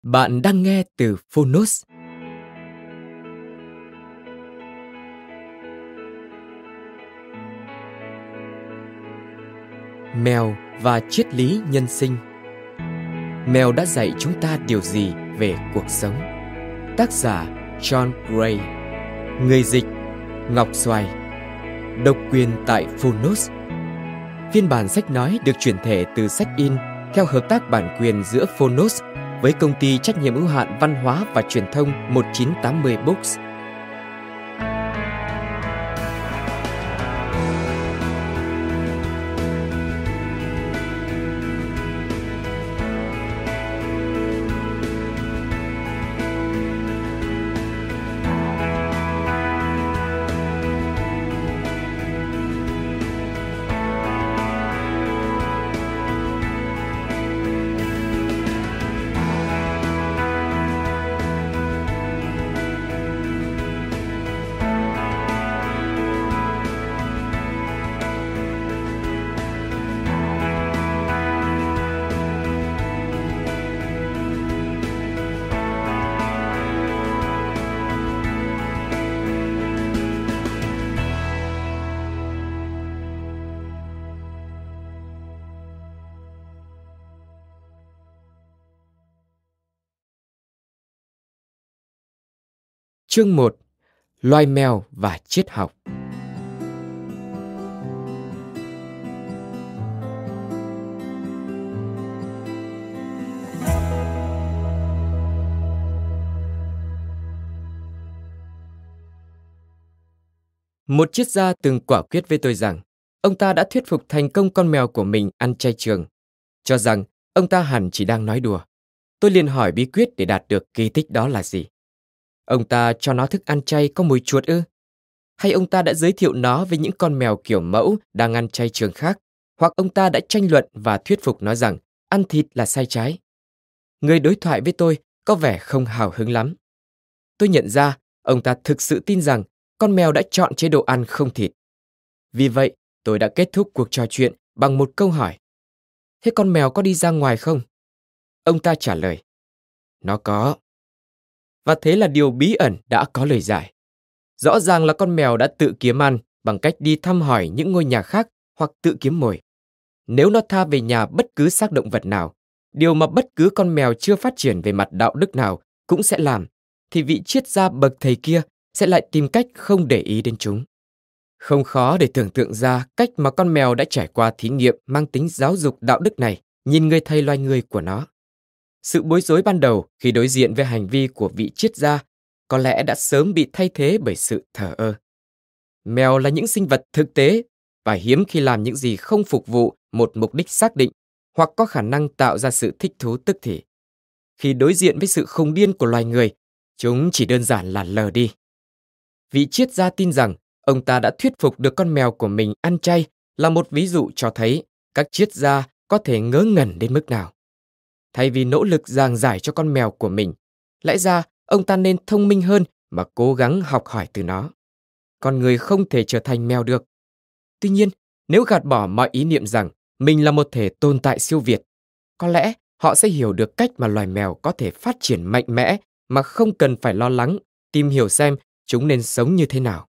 Bạn đang nghe từ Phonos. Mèo và triết lý nhân sinh. Mèo đã dạy chúng ta điều gì về cuộc sống? Tác giả John Gray. Người dịch Ngọc Xoài. Độc quyền tại Phonos. Phiên bản sách nói được chuyển thể từ sách in theo hợp tác bản quyền giữa Phonos với công ty trách nhiệm hữu hạn văn hóa và truyền thông 1980 Books. Chương 1. Loài mèo và triết học. Một triết gia từng quả quyết với tôi rằng ông ta đã thuyết phục thành công con mèo của mình ăn chay trường, cho rằng ông ta hẳn chỉ đang nói đùa. Tôi liền hỏi bí quyết để đạt được kỳ tích đó là gì. Ông ta cho nó thức ăn chay có mùi chuột ư? Hay ông ta đã giới thiệu nó với những con mèo kiểu mẫu đang ăn chay trường khác? Hoặc ông ta đã tranh luận và thuyết phục nó rằng ăn thịt là sai trái? Người đối thoại với tôi có vẻ không hào hứng lắm. Tôi nhận ra ông ta thực sự tin rằng con mèo đã chọn chế độ ăn không thịt. Vì vậy, tôi đã kết thúc cuộc trò chuyện bằng một câu hỏi. Thế con mèo có đi ra ngoài không? Ông ta trả lời. Nó có. Và thế là điều bí ẩn đã có lời giải. Rõ ràng là con mèo đã tự kiếm ăn bằng cách đi thăm hỏi những ngôi nhà khác hoặc tự kiếm mồi. Nếu nó tha về nhà bất cứ xác động vật nào, điều mà bất cứ con mèo chưa phát triển về mặt đạo đức nào cũng sẽ làm, thì vị triết gia bậc thầy kia sẽ lại tìm cách không để ý đến chúng. Không khó để tưởng tượng ra cách mà con mèo đã trải qua thí nghiệm mang tính giáo dục đạo đức này nhìn người thầy loài người của nó. Sự bối rối ban đầu khi đối diện với hành vi của vị triết gia có lẽ đã sớm bị thay thế bởi sự thờ ơ. Mèo là những sinh vật thực tế và hiếm khi làm những gì không phục vụ một mục đích xác định hoặc có khả năng tạo ra sự thích thú tức thì. Khi đối diện với sự khùng điên của loài người, chúng chỉ đơn giản là lờ đi. Vị triết gia tin rằng ông ta đã thuyết phục được con mèo của mình ăn chay là một ví dụ cho thấy các triết gia có thể ngớ ngẩn đến mức nào. Thay vì nỗ lực giảng giải cho con mèo của mình, lẽ ra ông ta nên thông minh hơn mà cố gắng học hỏi từ nó. Con người không thể trở thành mèo được. Tuy nhiên, nếu gạt bỏ mọi ý niệm rằng mình là một thể tồn tại siêu việt, có lẽ họ sẽ hiểu được cách mà loài mèo có thể phát triển mạnh mẽ mà không cần phải lo lắng, tìm hiểu xem chúng nên sống như thế nào.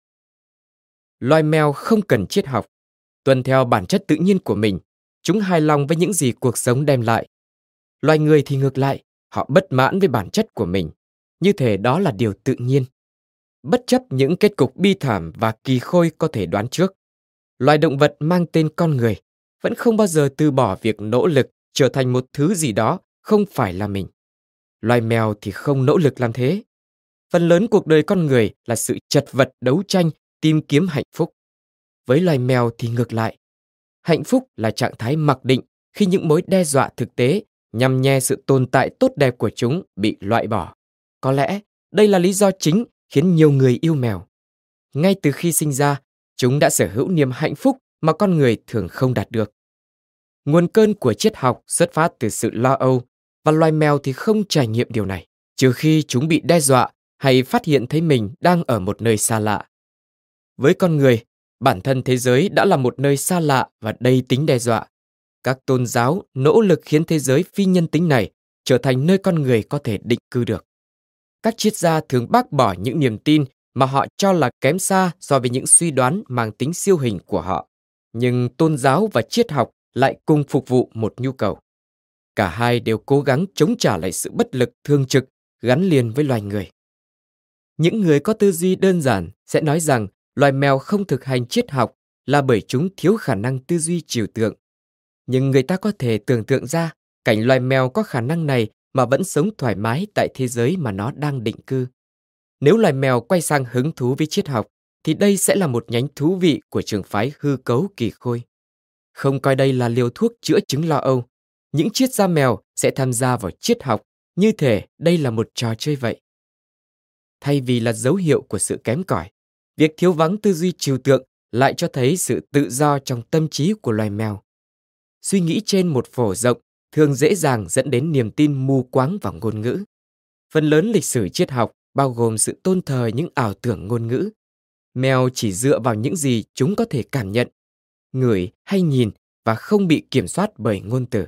Loài mèo không cần triết học. Tuân theo bản chất tự nhiên của mình, chúng hài lòng với những gì cuộc sống đem lại. Loài người thì ngược lại, họ bất mãn với bản chất của mình, như thể đó là điều tự nhiên. Bất chấp những kết cục bi thảm và kỳ khôi có thể đoán trước, loài động vật mang tên con người vẫn không bao giờ từ bỏ việc nỗ lực trở thành một thứ gì đó không phải là mình. Loài mèo thì không nỗ lực làm thế. Phần lớn cuộc đời con người là sự chật vật đấu tranh tìm kiếm hạnh phúc. Với loài mèo thì ngược lại. Hạnh phúc là trạng thái mặc định khi những mối đe dọa thực tế nhằm nhè sự tồn tại tốt đẹp của chúng bị loại bỏ. Có lẽ đây là lý do chính khiến nhiều người yêu mèo. Ngay từ khi sinh ra, chúng đã sở hữu niềm hạnh phúc mà con người thường không đạt được. Nguồn cơn của triết học xuất phát từ sự lo âu, và loài mèo thì không trải nghiệm điều này, trừ khi chúng bị đe dọa hay phát hiện thấy mình đang ở một nơi xa lạ. Với con người, bản thân thế giới đã là một nơi xa lạ và đầy tính đe dọa. Các tôn giáo nỗ lực khiến thế giới phi nhân tính này trở thành nơi con người có thể định cư được. Các triết gia thường bác bỏ những niềm tin mà họ cho là kém xa so với những suy đoán mang tính siêu hình của họ. Nhưng tôn giáo và triết học lại cùng phục vụ một nhu cầu. Cả hai đều cố gắng chống trả lại sự bất lực thường trực gắn liền với loài người. Những người có tư duy đơn giản sẽ nói rằng loài mèo không thực hành triết học là bởi chúng thiếu khả năng tư duy trừu tượng. Nhưng người ta có thể tưởng tượng ra cảnh loài mèo có khả năng này mà vẫn sống thoải mái tại thế giới mà nó đang định cư. Nếu loài mèo quay sang hứng thú với triết học, thì đây sẽ là một nhánh thú vị của trường phái hư cấu kỳ khôi. Không coi đây là liều thuốc chữa chứng lo âu, những triết gia mèo sẽ tham gia vào triết học như thể đây là một trò chơi vậy. Thay vì là dấu hiệu của sự kém cỏi, việc thiếu vắng tư duy trừu tượng lại cho thấy sự tự do trong tâm trí của loài mèo. Suy nghĩ trên một phổ rộng thường dễ dàng dẫn đến niềm tin mù quáng vào ngôn ngữ. Phần lớn lịch sử triết học bao gồm sự tôn thờ những ảo tưởng ngôn ngữ. Mèo chỉ dựa vào những gì chúng có thể cảm nhận, ngửi hay nhìn và không bị kiểm soát bởi ngôn từ.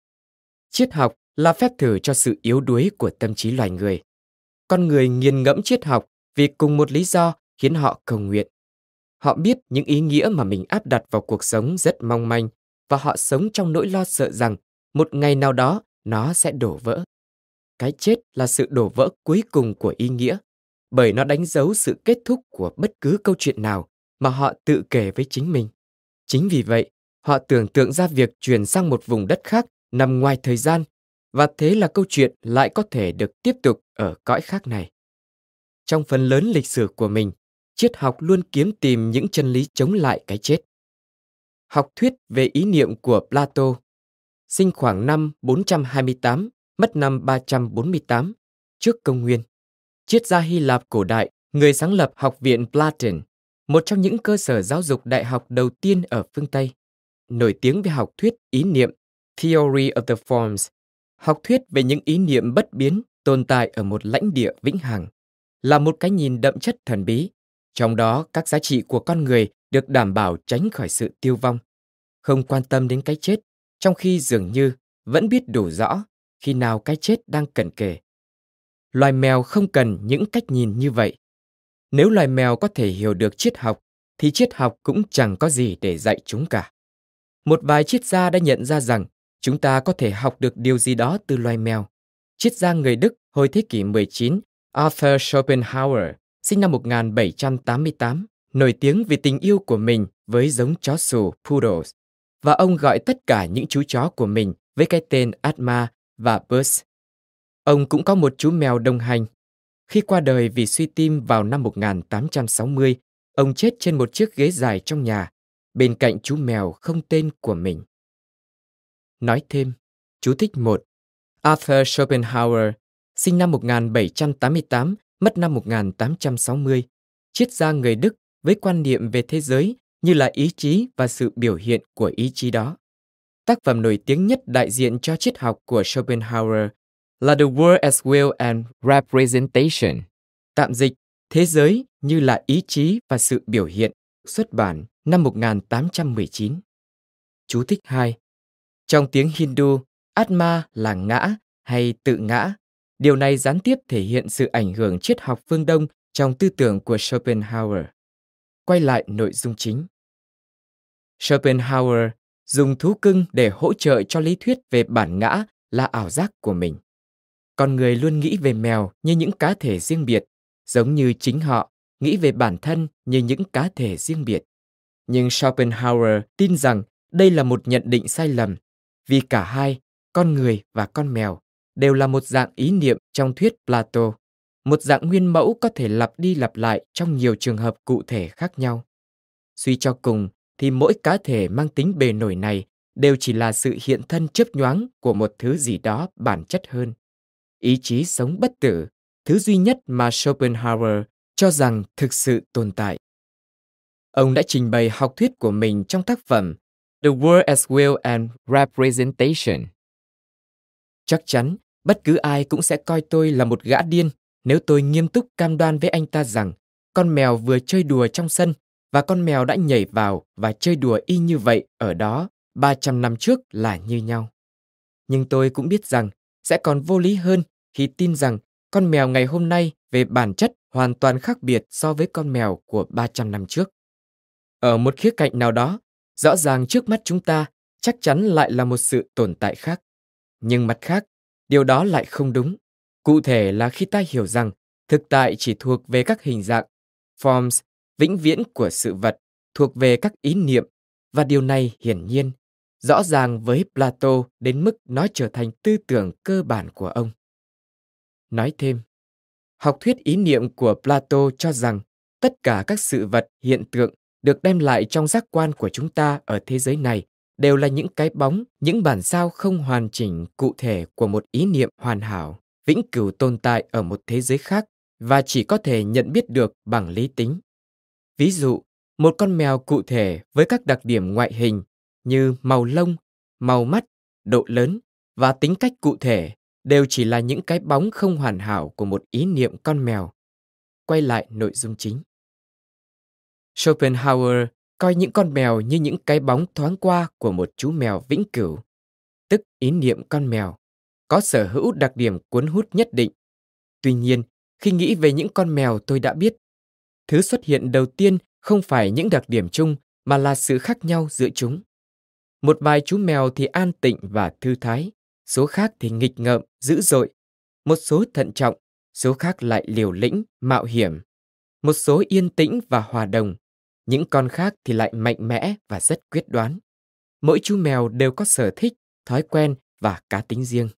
Triết học là phép thử cho sự yếu đuối của tâm trí loài người. Con người nghiền ngẫm triết học vì cùng một lý do khiến họ cầu nguyện. Họ biết những ý nghĩa mà mình áp đặt vào cuộc sống rất mong manh và họ sống trong nỗi lo sợ rằng một ngày nào đó nó sẽ đổ vỡ. Cái chết là sự đổ vỡ cuối cùng của ý nghĩa, bởi nó đánh dấu sự kết thúc của bất cứ câu chuyện nào mà họ tự kể với chính mình. Chính vì vậy, họ tưởng tượng ra việc chuyển sang một vùng đất khác nằm ngoài thời gian, và thế là câu chuyện lại có thể được tiếp tục ở cõi khác này. Trong phần lớn lịch sử của mình, triết học luôn kiếm tìm những chân lý chống lại cái chết. Học thuyết về ý niệm của Plato, sinh khoảng năm 428, mất năm 348 trước công nguyên. Triết gia Hy Lạp cổ đại, người sáng lập Học viện Platon, một trong những cơ sở giáo dục đại học đầu tiên ở phương Tây, nổi tiếng với học thuyết ý niệm, Theory of the Forms, học thuyết về những ý niệm bất biến tồn tại ở một lãnh địa vĩnh hằng, là một cái nhìn đậm chất thần bí, trong đó các giá trị của con người được đảm bảo tránh khỏi sự tiêu vong, không quan tâm đến cái chết, trong khi dường như vẫn biết đủ rõ khi nào cái chết đang cận kề. Loài mèo không cần những cách nhìn như vậy. Nếu loài mèo có thể hiểu được triết học, thì triết học cũng chẳng có gì để dạy chúng cả. Một vài triết gia đã nhận ra rằng chúng ta có thể học được điều gì đó từ loài mèo. Triết gia người Đức hồi thế kỷ 19, Arthur Schopenhauer, sinh năm 1788, nổi tiếng vì tình yêu của mình với giống chó sù Poodles, và ông gọi tất cả những chú chó của mình với cái tên Atma và Buzz. Ông cũng có một chú mèo đồng hành. Khi qua đời vì suy tim vào năm 1860, ông chết trên một chiếc ghế dài trong nhà, bên cạnh chú mèo không tên của mình. Nói thêm, chú thích 1. Arthur Schopenhauer, sinh năm 1788, mất năm 1860, triết gia người Đức với quan niệm về thế giới như là ý chí và sự biểu hiện của ý chí đó. Tác phẩm nổi tiếng nhất đại diện cho triết học của Schopenhauer là The World as Will and Representation, tạm dịch Thế giới như là ý chí và sự biểu hiện, xuất bản năm 1819. Chú thích 2. Trong tiếng Hindu, Atma là ngã hay tự ngã. Điều này gián tiếp thể hiện sự ảnh hưởng triết học phương Đông trong tư tưởng của Schopenhauer. Quay lại nội dung chính. Schopenhauer dùng thú cưng để hỗ trợ cho lý thuyết về bản ngã là ảo giác của mình. Con người luôn nghĩ về mèo như những cá thể riêng biệt, giống như chính họ nghĩ về bản thân như những cá thể riêng biệt. Nhưng Schopenhauer tin rằng đây là một nhận định sai lầm, vì cả hai, con người và con mèo, đều là một dạng ý niệm trong thuyết Plato, một dạng nguyên mẫu có thể lặp đi lặp lại trong nhiều trường hợp cụ thể khác nhau. Suy cho cùng, thì mỗi cá thể mang tính bề nổi này đều chỉ là sự hiện thân chớp nhoáng của một thứ gì đó bản chất hơn. Ý chí sống bất tử, thứ duy nhất mà Schopenhauer cho rằng thực sự tồn tại. Ông đã trình bày học thuyết của mình trong tác phẩm The World as Will and Representation. Chắc chắn, bất cứ ai cũng sẽ coi tôi là một gã điên nếu tôi nghiêm túc cam đoan với anh ta rằng con mèo vừa chơi đùa trong sân và con mèo đã nhảy vào và chơi đùa y như vậy ở đó 300 năm trước là như nhau. Nhưng tôi cũng biết rằng sẽ còn vô lý hơn khi tin rằng con mèo ngày hôm nay về bản chất hoàn toàn khác biệt so với con mèo của 300 năm trước. Ở một khía cạnh nào đó, rõ ràng trước mắt chúng ta chắc chắn lại là một sự tồn tại khác. Nhưng mặt khác, điều đó lại không đúng. Cụ thể là khi ta hiểu rằng thực tại chỉ thuộc về các hình dạng, forms, vĩnh viễn của sự vật, thuộc về các ý niệm, và điều này hiển nhiên, rõ ràng với Plato đến mức nó trở thành tư tưởng cơ bản của ông. Nói thêm, học thuyết ý niệm của Plato cho rằng tất cả các sự vật, hiện tượng được đem lại trong giác quan của chúng ta ở thế giới này đều là những cái bóng, những bản sao không hoàn chỉnh cụ thể của một ý niệm hoàn hảo, vĩnh cửu tồn tại ở một thế giới khác và chỉ có thể nhận biết được bằng lý tính. Ví dụ, một con mèo cụ thể với các đặc điểm ngoại hình như màu lông, màu mắt, độ lớn và tính cách cụ thể đều chỉ là những cái bóng không hoàn hảo của một ý niệm con mèo. Quay lại nội dung chính. Schopenhauer coi những con mèo như những cái bóng thoáng qua của một chú mèo vĩnh cửu, tức ý niệm con mèo, có sở hữu đặc điểm cuốn hút nhất định. Tuy nhiên, khi nghĩ về những con mèo tôi đã biết, thứ xuất hiện đầu tiên không phải những đặc điểm chung mà là sự khác nhau giữa chúng. Một vài chú mèo thì an tịnh và thư thái, số khác thì nghịch ngợm, dữ dội. Một số thận trọng, số khác lại liều lĩnh, mạo hiểm. Một số yên tĩnh và hòa đồng, những con khác thì lại mạnh mẽ và rất quyết đoán. Mỗi chú mèo đều có sở thích, thói quen và cá tính riêng.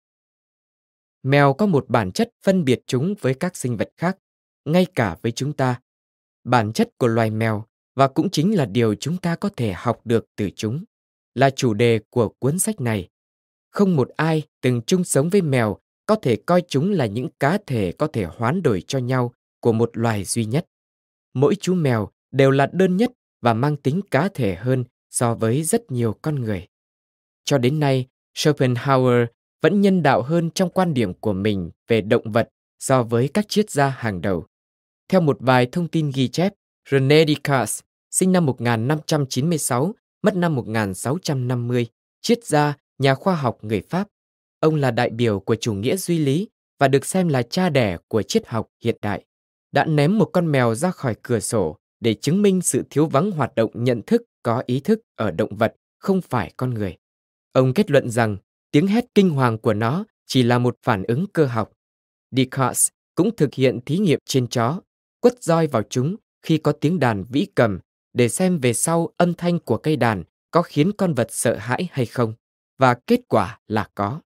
Mèo có một bản chất phân biệt chúng với các sinh vật khác, ngay cả với chúng ta. Bản chất của loài mèo, và cũng chính là điều chúng ta có thể học được từ chúng, là chủ đề của cuốn sách này. Không một ai từng chung sống với mèo có thể coi chúng là những cá thể có thể hoán đổi cho nhau của một loài duy nhất. Mỗi chú mèo đều là đơn nhất và mang tính cá thể hơn so với rất nhiều con người. Cho đến nay, Schopenhauer vẫn nhân đạo hơn trong quan điểm của mình về động vật so với các triết gia hàng đầu. Theo một vài thông tin ghi chép, René Descartes, sinh năm 1596, mất năm 1650, triết gia, nhà khoa học người Pháp. Ông là đại biểu của chủ nghĩa duy lý và được xem là cha đẻ của triết học hiện đại. Đã ném một con mèo ra khỏi cửa sổ để chứng minh sự thiếu vắng hoạt động nhận thức có ý thức ở động vật, không phải con người. Ông kết luận rằng tiếng hét kinh hoàng của nó chỉ là một phản ứng cơ học. Descartes cũng thực hiện thí nghiệm trên chó, quất roi vào chúng khi có tiếng đàn vĩ cầm để xem về sau âm thanh của cây đàn có khiến con vật sợ hãi hay không, và kết quả là có.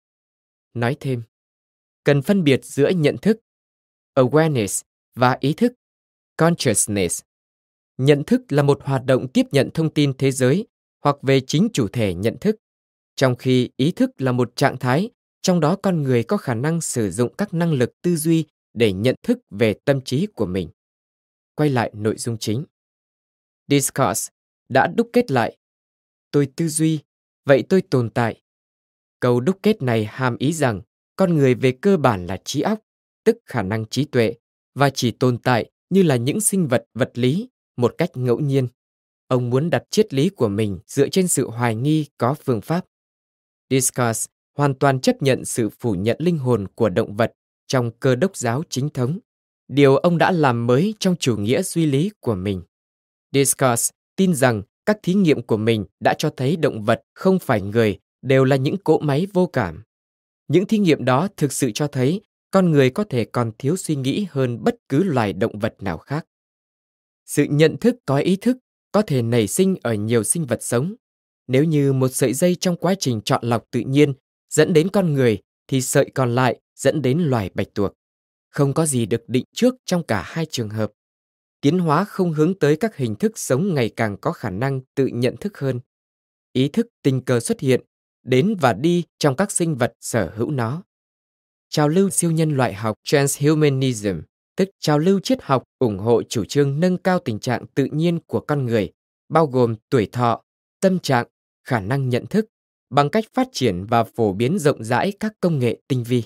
Nói thêm, cần phân biệt giữa nhận thức, awareness, và ý thức, consciousness. Nhận thức là một hoạt động tiếp nhận thông tin thế giới hoặc về chính chủ thể nhận thức, trong khi ý thức là một trạng thái, trong đó con người có khả năng sử dụng các năng lực tư duy để nhận thức về tâm trí của mình. Quay lại nội dung chính. Descartes đã đúc kết lại, tôi tư duy, vậy tôi tồn tại. Câu đúc kết này hàm ý rằng con người về cơ bản là trí óc, tức khả năng trí tuệ, và chỉ tồn tại như là những sinh vật vật lý, một cách ngẫu nhiên. Ông muốn đặt triết lý của mình dựa trên sự hoài nghi có phương pháp. Descartes hoàn toàn chấp nhận sự phủ nhận linh hồn của động vật trong cơ đốc giáo chính thống, điều ông đã làm mới trong chủ nghĩa duy lý của mình. Descartes tin rằng các thí nghiệm của mình đã cho thấy động vật không phải người đều là những cỗ máy vô cảm. Những thí nghiệm đó thực sự cho thấy con người có thể còn thiếu suy nghĩ hơn bất cứ loài động vật nào khác. Sự nhận thức có ý thức có thể nảy sinh ở nhiều sinh vật sống. Nếu như một sợi dây trong quá trình chọn lọc tự nhiên dẫn đến con người, thì sợi còn lại dẫn đến loài bạch tuộc. Không có gì được định trước trong cả hai trường hợp. Tiến hóa không hướng tới các hình thức sống ngày càng có khả năng tự nhận thức hơn. Ý thức tình cờ xuất hiện, đến và đi trong các sinh vật sở hữu nó. Trào lưu siêu nhân loại học transhumanism, tức trào lưu triết học ủng hộ chủ trương nâng cao tình trạng tự nhiên của con người, bao gồm tuổi thọ, tâm trạng, khả năng nhận thức, bằng cách phát triển và phổ biến rộng rãi các công nghệ tinh vi.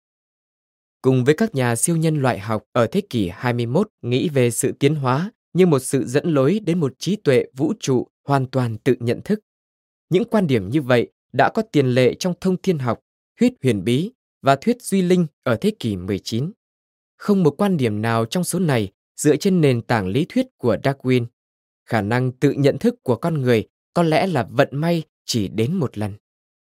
Cùng với các nhà siêu nhân loại học ở thế kỷ 21 nghĩ về sự tiến hóa như một sự dẫn lối đến một trí tuệ vũ trụ hoàn toàn tự nhận thức. Những quan điểm như vậy đã có tiền lệ trong thông thiên học, thuyết huyền bí và thuyết duy linh ở thế kỷ 19. Không một quan điểm nào trong số này dựa trên nền tảng lý thuyết của Darwin. Khả năng tự nhận thức của con người có lẽ là vận may chỉ đến một lần.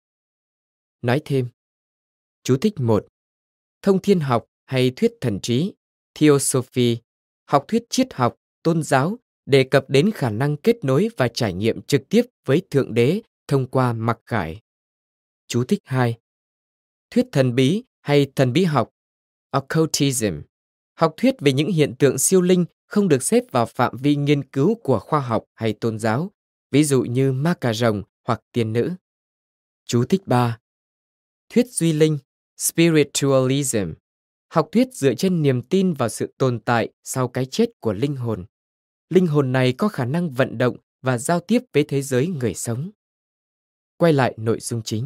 Nói thêm. Chú thích 1. Thông thiên học hay thuyết thần trí, Theosophy, học thuyết triết học, tôn giáo đề cập đến khả năng kết nối và trải nghiệm trực tiếp với Thượng Đế thông qua mặc khải. Chú thích 2. Thuyết thần bí hay thần bí học, Occultism, học thuyết về những hiện tượng siêu linh không được xếp vào phạm vi nghiên cứu của khoa học hay tôn giáo, ví dụ như ma cà rồng hoặc tiên nữ. Chú thích 3. Thuyết duy linh, Spiritualism, học thuyết dựa trên niềm tin vào sự tồn tại sau cái chết của linh hồn. Linh hồn này có khả năng vận động và giao tiếp với thế giới người sống. Quay lại nội dung chính.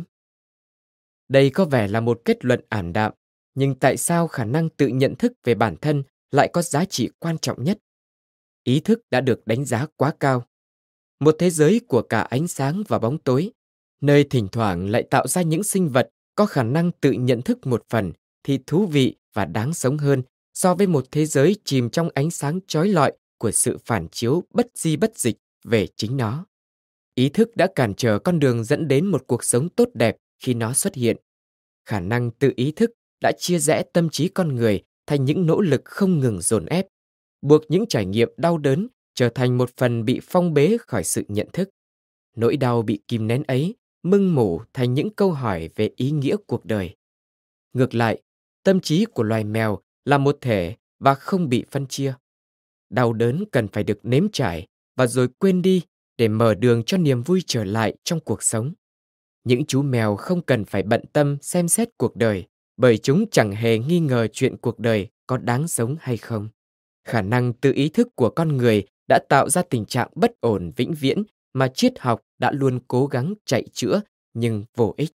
Đây có vẻ là một kết luận ảm đạm, nhưng tại sao khả năng tự nhận thức về bản thân lại có giá trị quan trọng nhất? Ý thức đã được đánh giá quá cao. Một thế giới của cả ánh sáng và bóng tối, nơi thỉnh thoảng lại tạo ra những sinh vật có khả năng tự nhận thức một phần thì thú vị và đáng sống hơn so với một thế giới chìm trong ánh sáng chói lọi của sự phản chiếu bất di bất dịch về chính nó. Ý thức đã cản trở con đường dẫn đến một cuộc sống tốt đẹp khi nó xuất hiện. Khả năng tự ý thức đã chia rẽ tâm trí con người thành những nỗ lực không ngừng dồn ép, buộc những trải nghiệm đau đớn trở thành một phần bị phong bế khỏi sự nhận thức. Nỗi đau bị kìm nén ấy mưng mủ thành những câu hỏi về ý nghĩa cuộc đời. Ngược lại, tâm trí của loài mèo là một thể và không bị phân chia. Đau đớn cần phải được nếm trải và rồi quên đi để mở đường cho niềm vui trở lại trong cuộc sống. Những chú mèo không cần phải bận tâm xem xét cuộc đời, bởi chúng chẳng hề nghi ngờ chuyện cuộc đời có đáng sống hay không. Khả năng tự ý thức của con người đã tạo ra tình trạng bất ổn vĩnh viễn mà triết học đã luôn cố gắng chạy chữa nhưng vô ích.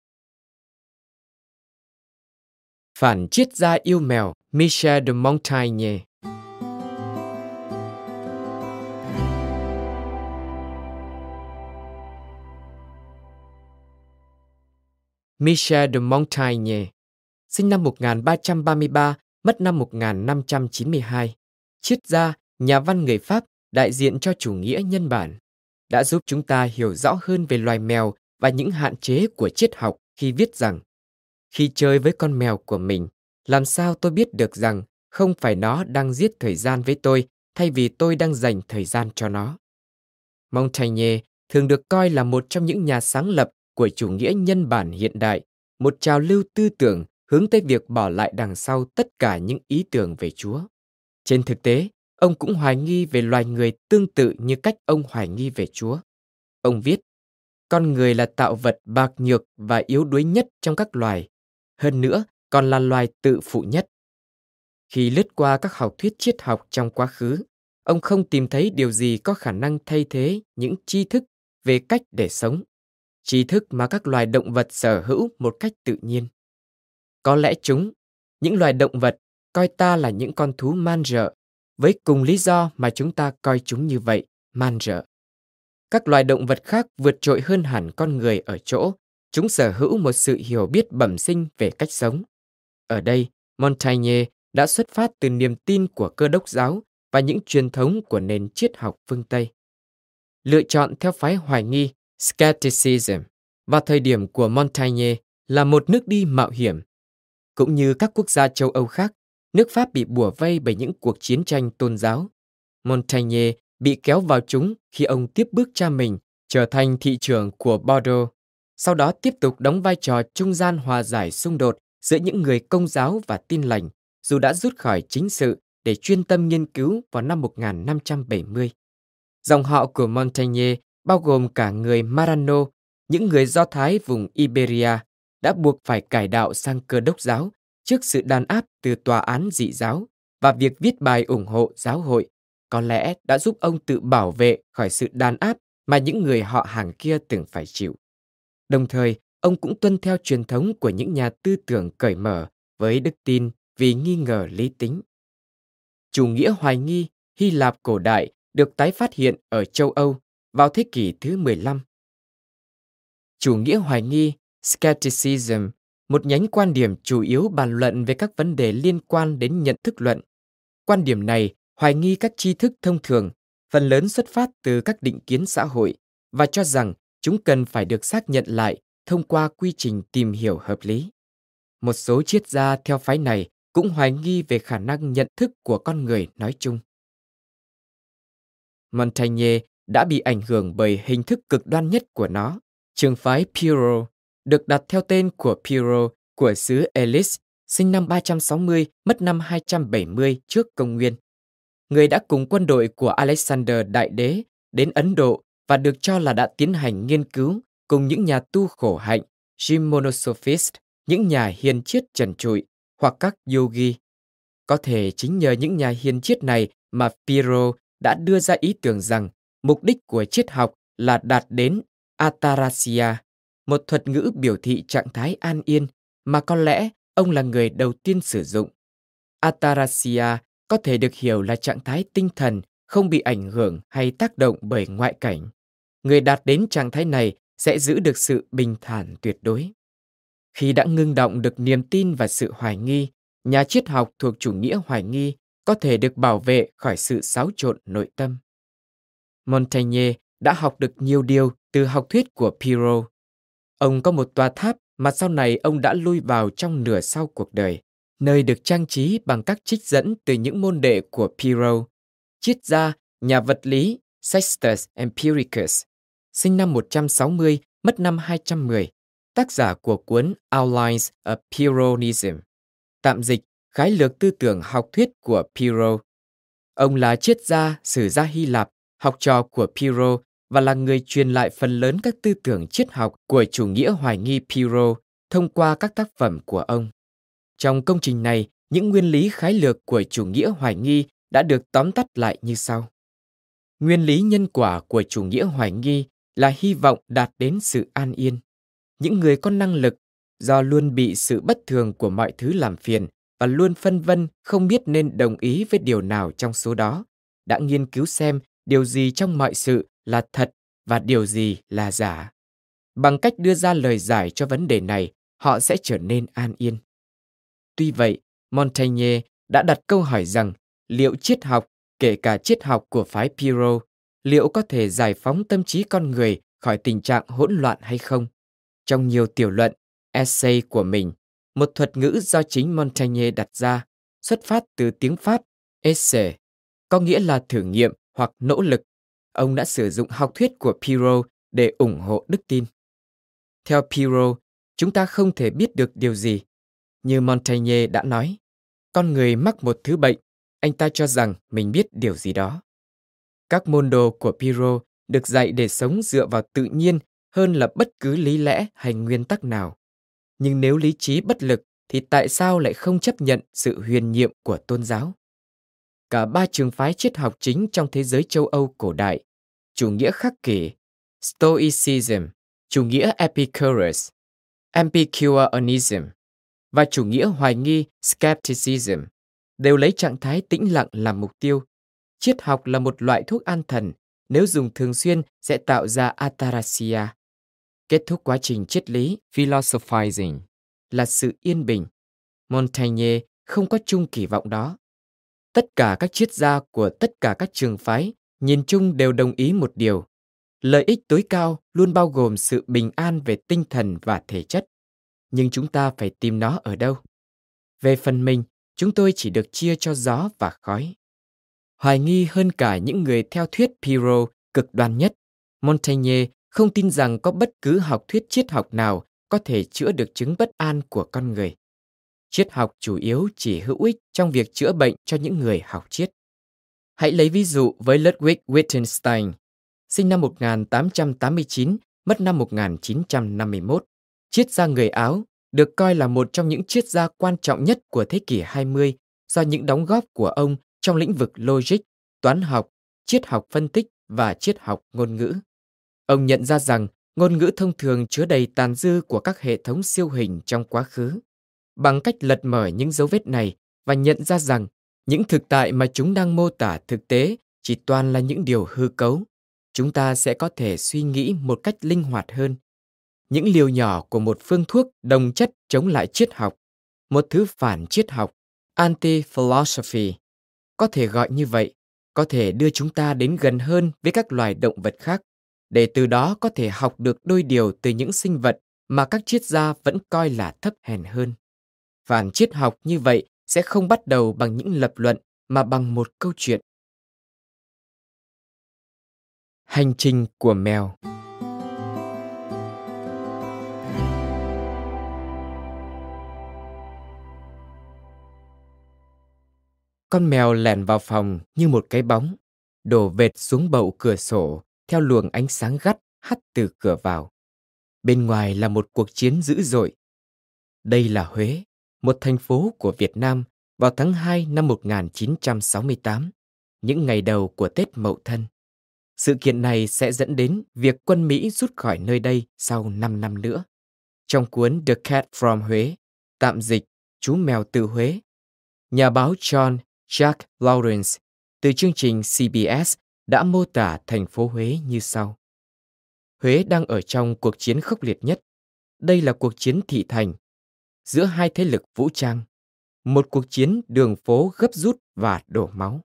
Phản triết gia yêu mèo Michel de Montaigne. Michel de Montaigne, sinh năm 1333, mất năm 1592, triết gia, nhà văn người Pháp đại diện cho chủ nghĩa nhân bản, đã giúp chúng ta hiểu rõ hơn về loài mèo và những hạn chế của triết học khi viết rằng: khi chơi với con mèo của mình, làm sao tôi biết được rằng không phải nó đang giết thời gian với tôi thay vì tôi đang dành thời gian cho nó. Montaigne thường được coi là một trong những nhà sáng lập của chủ nghĩa nhân bản hiện đại, một trào lưu tư tưởng hướng tới việc bỏ lại đằng sau tất cả những ý tưởng về Chúa. Trên thực tế, ông cũng hoài nghi về loài người tương tự như cách ông hoài nghi về Chúa. Ông viết, con người là tạo vật bạc nhược và yếu đuối nhất trong các loài, hơn nữa còn là loài tự phụ nhất. Khi lướt qua các học thuyết triết học trong quá khứ, ông không tìm thấy điều gì có khả năng thay thế những tri thức về cách để sống, tri thức mà các loài động vật sở hữu một cách tự nhiên. Có lẽ chúng, những loài động vật, coi ta là những con thú man rợ, với cùng lý do mà chúng ta coi chúng như vậy, man rợ. Các loài động vật khác vượt trội hơn hẳn con người ở chỗ, chúng sở hữu một sự hiểu biết bẩm sinh về cách sống. Ở đây, Montaigne đã xuất phát từ niềm tin của Cơ đốc giáo và những truyền thống của nền triết học phương Tây. Lựa chọn theo phái hoài nghi, Skepticism, vào thời điểm của Montaigne là một nước đi mạo hiểm. Cũng như các quốc gia châu Âu khác, nước Pháp bị bủa vây bởi những cuộc chiến tranh tôn giáo. Montaigne bị kéo vào chúng khi ông tiếp bước cha mình trở thành thị trưởng của Bordeaux, sau đó tiếp tục đóng vai trò trung gian hòa giải xung đột giữa những người Công giáo và Tin lành, dù đã rút khỏi chính sự để chuyên tâm nghiên cứu vào năm 1570. Dòng họ của Montaigne bao gồm cả người Marrano, những người Do Thái vùng Iberia, đã buộc phải cải đạo sang Cơ đốc giáo trước sự đàn áp từ tòa án dị giáo, và việc viết bài ủng hộ giáo hội có lẽ đã giúp ông tự bảo vệ khỏi sự đàn áp mà những người họ hàng kia từng phải chịu. Đồng thời, ông cũng tuân theo truyền thống của những nhà tư tưởng cởi mở với đức tin vì nghi ngờ lý tính. Chủ nghĩa hoài nghi Hy Lạp cổ đại được tái phát hiện ở châu Âu vào thế kỷ thứ 15. Chủ nghĩa hoài nghi Skepticism một nhánh quan điểm chủ yếu bàn luận về các vấn đề liên quan đến nhận thức luận. Quan điểm này hoài nghi các tri thức thông thường, phần lớn xuất phát từ các định kiến xã hội, và cho rằng chúng cần phải được xác nhận lại thông qua quy trình tìm hiểu hợp lý. Một số triết gia theo phái này cũng hoài nghi về khả năng nhận thức của con người nói chung. Montaigne đã bị ảnh hưởng bởi hình thức cực đoan nhất của nó, trường phái Pyrrho, được đặt theo tên của Pyrrho của xứ Elis, sinh năm 360, mất năm 270 trước công nguyên. Người đã cùng quân đội của Alexander Đại Đế đến Ấn Độ và được cho là đã tiến hành nghiên cứu cùng những nhà tu khổ hạnh, Shimonosophist, những nhà hiền triết trần trụi, hoặc các yogi. Có thể chính nhờ những nhà hiền triết này mà Pyrrho đã đưa ra ý tưởng rằng mục đích của triết học là đạt đến ataraxia, một thuật ngữ biểu thị trạng thái an yên mà có lẽ ông là người đầu tiên sử dụng. Ataraxia có thể được hiểu là trạng thái tinh thần không bị ảnh hưởng hay tác động bởi ngoại cảnh. Người đạt đến trạng thái này sẽ giữ được sự bình thản tuyệt đối. Khi đã ngưng động được niềm tin và sự hoài nghi, nhà triết học thuộc chủ nghĩa hoài nghi có thể được bảo vệ khỏi sự xáo trộn nội tâm. Montaigne đã học được nhiều điều từ học thuyết của Pyrrho. Ông có một tòa tháp mà sau này ông đã lui vào trong nửa sau cuộc đời, nơi được trang trí bằng các trích dẫn từ những môn đệ của Pyrrho, triết gia, nhà vật lý Sextus Empiricus, sinh năm 160, mất năm 210, tác giả của cuốn Outlines of Pyrrhonism, tạm dịch khái lược tư tưởng học thuyết của Pyrrho. Ông là triết gia, sử gia Hy Lạp, học trò của Pyrrho và là người truyền lại phần lớn các tư tưởng triết học của chủ nghĩa hoài nghi Pyrrho thông qua các tác phẩm của ông. Trong công trình này, những nguyên lý khái lược của chủ nghĩa hoài nghi đã được tóm tắt lại như sau. Nguyên lý nhân quả của chủ nghĩa hoài nghi là hy vọng đạt đến sự an yên. Những người có năng lực, do luôn bị sự bất thường của mọi thứ làm phiền và luôn phân vân không biết nên đồng ý với điều nào trong số đó, đã nghiên cứu xem điều gì trong mọi sự là thật và điều gì là giả. Bằng cách đưa ra lời giải cho vấn đề này, họ sẽ trở nên an yên. Tuy vậy, Montaigne đã đặt câu hỏi rằng liệu triết học, kể cả triết học của phái Pyrrho, liệu có thể giải phóng tâm trí con người khỏi tình trạng hỗn loạn hay không? Trong nhiều tiểu luận, essay của mình, một thuật ngữ do chính Montaigne đặt ra, xuất phát từ tiếng Pháp essayer, có nghĩa là thử nghiệm hoặc nỗ lực. Ông đã sử dụng học thuyết của Pyrrho để ủng hộ đức tin. Theo Pyrrho, chúng ta không thể biết được điều gì. Như Montaigne đã nói, con người mắc một thứ bệnh, anh ta cho rằng mình biết điều gì đó. Các môn đồ của Pyrrho được dạy để sống dựa vào tự nhiên hơn là bất cứ lý lẽ hay nguyên tắc nào. Nhưng nếu lý trí bất lực thì tại sao lại không chấp nhận sự huyền nhiệm của tôn giáo? Cả ba trường phái triết học chính trong thế giới châu Âu cổ đại, chủ nghĩa khắc kỷ, Stoicism, chủ nghĩa Epicurus, Epicureanism và chủ nghĩa hoài nghi Skepticism, đều lấy trạng thái tĩnh lặng làm mục tiêu. Triết học là một loại thuốc an thần, nếu dùng thường xuyên sẽ tạo ra ataraxia. Kết thúc quá trình triết lý philosophizing là sự yên bình. Montaigne không có chung kỳ vọng đó. Tất cả các triết gia của tất cả các trường phái nhìn chung đều đồng ý một điều. Lợi ích tối cao luôn bao gồm sự bình an về tinh thần và thể chất. Nhưng chúng ta phải tìm nó ở đâu? Về phần mình, chúng tôi chỉ được chia cho gió và khói. Hoài nghi hơn cả những người theo thuyết Pyrrho cực đoan nhất, Montaigne không tin rằng có bất cứ học thuyết triết học nào có thể chữa được chứng bất an của con người. Triết học chủ yếu chỉ hữu ích trong việc chữa bệnh cho những người học triết. Hãy lấy ví dụ với Ludwig Wittgenstein, sinh năm 1889, mất năm 1951, triết gia người Áo, được coi là một trong những triết gia quan trọng nhất của thế kỷ 20 do những đóng góp của ông trong lĩnh vực logic, toán học, triết học phân tích và triết học ngôn ngữ. Ông nhận ra rằng ngôn ngữ thông thường chứa đầy tàn dư của các hệ thống siêu hình trong quá khứ. Bằng cách lật mở những dấu vết này và nhận ra rằng những thực tại mà chúng đang mô tả thực tế chỉ toàn là những điều hư cấu, chúng ta sẽ có thể suy nghĩ một cách linh hoạt hơn. những liều nhỏ của một phương thuốc đồng chất chống lại triết học, một thứ phản triết học, anti-philosophy. Có thể gọi như vậy, có thể đưa chúng ta đến gần hơn với các loài động vật khác, để từ đó có thể học được đôi điều từ những sinh vật mà các triết gia vẫn coi là thấp hèn hơn. Phản triết học như vậy sẽ không bắt đầu bằng những lập luận mà bằng một câu chuyện. Hành trình của mèo. Con mèo lẻn vào phòng như một cái bóng, đổ vệt xuống bậu cửa sổ theo luồng ánh sáng gắt hắt từ cửa vào. Bên ngoài là một cuộc chiến dữ dội. Đây là Huế, một thành phố của Việt Nam vào tháng 2 năm 1968, những ngày đầu của Tết Mậu Thân. Sự kiện này sẽ dẫn đến việc quân Mỹ rút khỏi nơi đây sau 5 năm nữa. Trong cuốn The Cat from Huế, tạm dịch Chú mèo từ Huế, nhà báo John Jack Lawrence từ chương trình CBS đã mô tả thành phố Huế như sau. Huế đang ở trong cuộc chiến khốc liệt nhất. Đây là cuộc chiến thị thành, giữa hai thế lực vũ trang, một cuộc chiến đường phố gấp rút và đổ máu.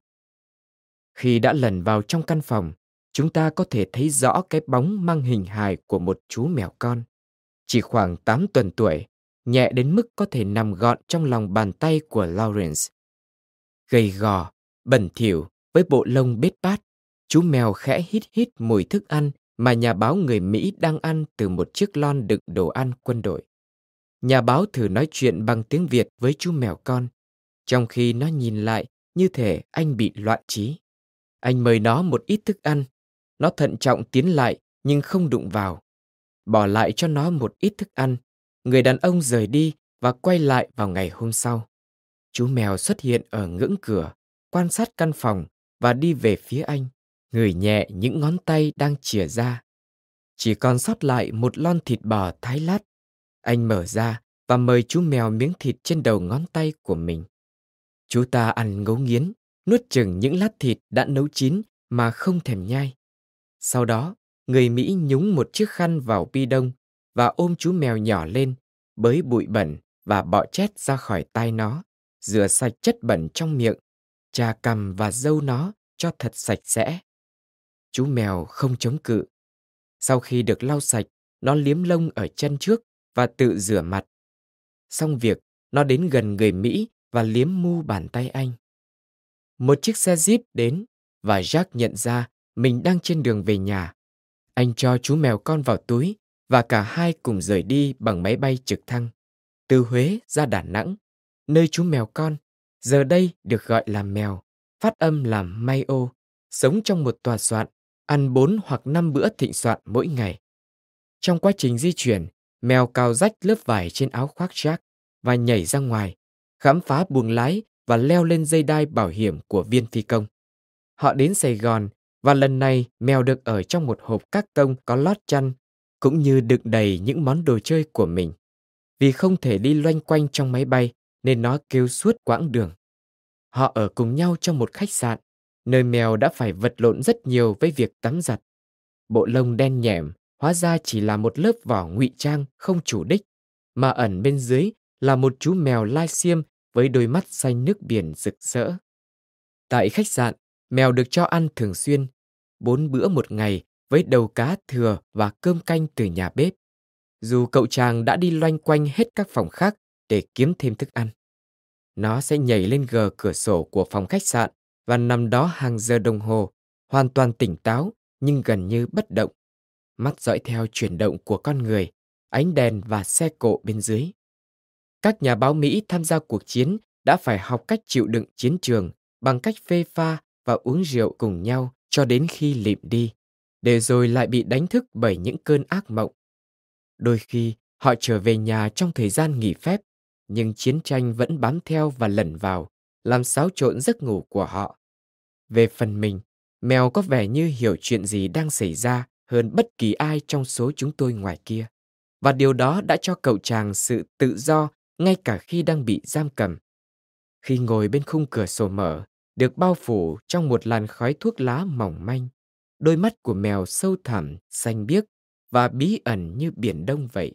Khi đã lẩn vào trong căn phòng, chúng ta có thể thấy rõ cái bóng mang hình hài của một chú mèo con. Chỉ khoảng 8 tuần tuổi, nhẹ đến mức có thể nằm gọn trong lòng bàn tay của Lawrence. Gầy gò, bẩn thỉu với bộ lông bết bát, chú mèo khẽ hít hít mùi thức ăn mà nhà báo người Mỹ đang ăn từ một chiếc lon đựng đồ ăn quân đội. Nhà báo thử nói chuyện bằng tiếng Việt với chú mèo con, trong khi nó nhìn lại như thể anh bị loạn trí. Anh mời nó một ít thức ăn. Nó thận trọng tiến lại nhưng không đụng vào. Bỏ lại cho nó một ít thức ăn. Người đàn ông rời đi và quay lại vào ngày hôm sau. Chú mèo xuất hiện ở ngưỡng cửa, quan sát căn phòng và đi về phía anh, ngửi nhẹ những ngón tay đang chìa ra. Chỉ còn sót lại một lon thịt bò thái lát. Anh mở ra và mời chú mèo miếng thịt trên đầu ngón tay của mình. Chú ta ăn ngấu nghiến, nuốt chừng những lát thịt đã nấu chín mà không thèm nhai. Sau đó, người Mỹ nhúng một chiếc khăn vào bi đông và ôm chú mèo nhỏ lên, bới bụi bẩn và bọ chét ra khỏi tai nó, rửa sạch chất bẩn trong miệng, chà cằm và râu nó cho thật sạch sẽ. Chú mèo không chống cự. Sau khi được lau sạch, nó liếm lông ở chân trước và tự rửa mặt. Xong việc, nó đến gần người Mỹ và liếm mu bàn tay anh. Một chiếc xe Jeep đến và Jack nhận ra mình đang trên đường về nhà. Anh cho chú mèo con vào túi và cả hai cùng rời đi bằng máy bay trực thăng từ Huế ra Đà Nẵng, nơi chú mèo con, giờ đây được gọi là mèo, phát âm là Mayo, sống trong một tòa soạn, ăn 4 hoặc 5 bữa thịnh soạn mỗi ngày. Trong quá trình di chuyển, mèo cào rách lớp vải trên áo khoác Jack và nhảy ra ngoài, khám phá buồng lái và leo lên dây đai bảo hiểm của viên phi công. Họ đến Sài Gòn và lần này mèo được ở trong một hộp các tông có lót chăn, cũng như đựng đầy những món đồ chơi của mình. Vì không thể đi loanh quanh trong máy bay nên nó kêu suốt quãng đường. Họ ở cùng nhau trong một khách sạn, nơi mèo đã phải vật lộn rất nhiều với việc tắm giặt. Bộ lông đen nhẻm hóa ra chỉ là một lớp vỏ ngụy trang không chủ đích, mà ẩn bên dưới là một chú mèo lai xiêm với đôi mắt xanh nước biển rực rỡ. Tại khách sạn, mèo được cho ăn thường xuyên, 4 bữa một ngày với đầu cá thừa và cơm canh từ nhà bếp. Dù cậu chàng đã đi loanh quanh hết các phòng khác để kiếm thêm thức ăn. Nó sẽ nhảy lên gờ cửa sổ của phòng khách sạn và nằm đó hàng giờ đồng hồ, hoàn toàn tỉnh táo nhưng gần như bất động. Mắt dõi theo chuyển động của con người, ánh đèn và xe cộ bên dưới. Các nhà báo Mỹ tham gia cuộc chiến đã phải học cách chịu đựng chiến trường bằng cách phê pha và uống rượu cùng nhau cho đến khi lịm đi, để rồi lại bị đánh thức bởi những cơn ác mộng. Đôi khi họ trở về nhà trong thời gian nghỉ phép, nhưng chiến tranh vẫn bám theo và lẩn vào, làm xáo trộn giấc ngủ của họ. Về phần mình, mèo có vẻ như hiểu chuyện gì đang xảy ra hơn bất kỳ ai trong số chúng tôi ngoài kia, và điều đó đã cho cậu chàng sự tự do ngay cả khi đang bị giam cầm. Khi ngồi bên khung cửa sổ mở, được bao phủ trong một làn khói thuốc lá mỏng manh, đôi mắt của mèo sâu thẳm, xanh biếc và bí ẩn như biển Đông vậy.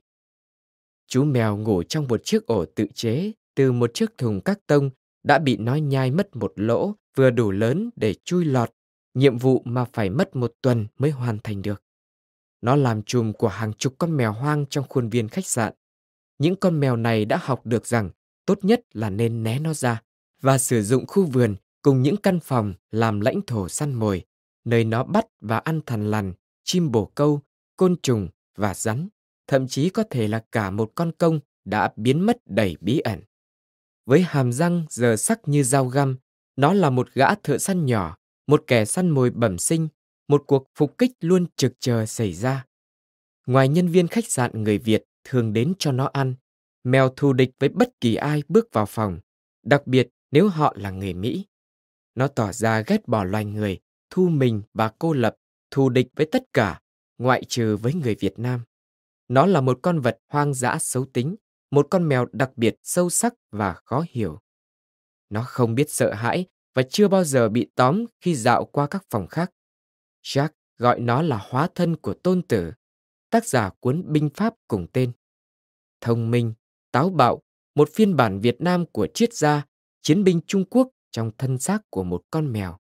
Chú mèo ngủ trong một chiếc ổ tự chế từ một chiếc thùng các tông đã bị nó nhai mất một lỗ vừa đủ lớn để chui lọt, nhiệm vụ mà phải mất 1 tuần mới hoàn thành được. Nó làm trùm của hàng chục con mèo hoang trong khuôn viên khách sạn. Những con mèo này đã học được rằng tốt nhất là nên né nó ra và sử dụng khu vườn cùng những căn phòng làm lãnh thổ săn mồi, nơi nó bắt và ăn thằn lằn, chim bồ câu, côn trùng và rắn, thậm chí có thể là cả một con công đã biến mất đầy bí ẩn. Với hàm răng giờ sắc như dao găm, nó là một gã thợ săn nhỏ, một kẻ săn mồi bẩm sinh, một cuộc phục kích luôn trực chờ xảy ra. Ngoài nhân viên khách sạn người Việt thường đến cho nó ăn, mèo thù địch với bất kỳ ai bước vào phòng, đặc biệt nếu họ là người Mỹ. Nó tỏ ra ghét bỏ loài người, thu mình và cô lập, thù địch với tất cả, ngoại trừ với người Việt Nam. Nó là một con vật hoang dã xấu tính, một con mèo đặc biệt sâu sắc và khó hiểu. Nó không biết sợ hãi và chưa bao giờ bị tóm khi dạo qua các phòng khác. Jack gọi nó là hóa thân của Tôn Tử, tác giả cuốn binh pháp cùng tên. Thông minh, táo bạo, một phiên bản Việt Nam của triết gia, chiến binh Trung Quốc trong thân xác của một con mèo.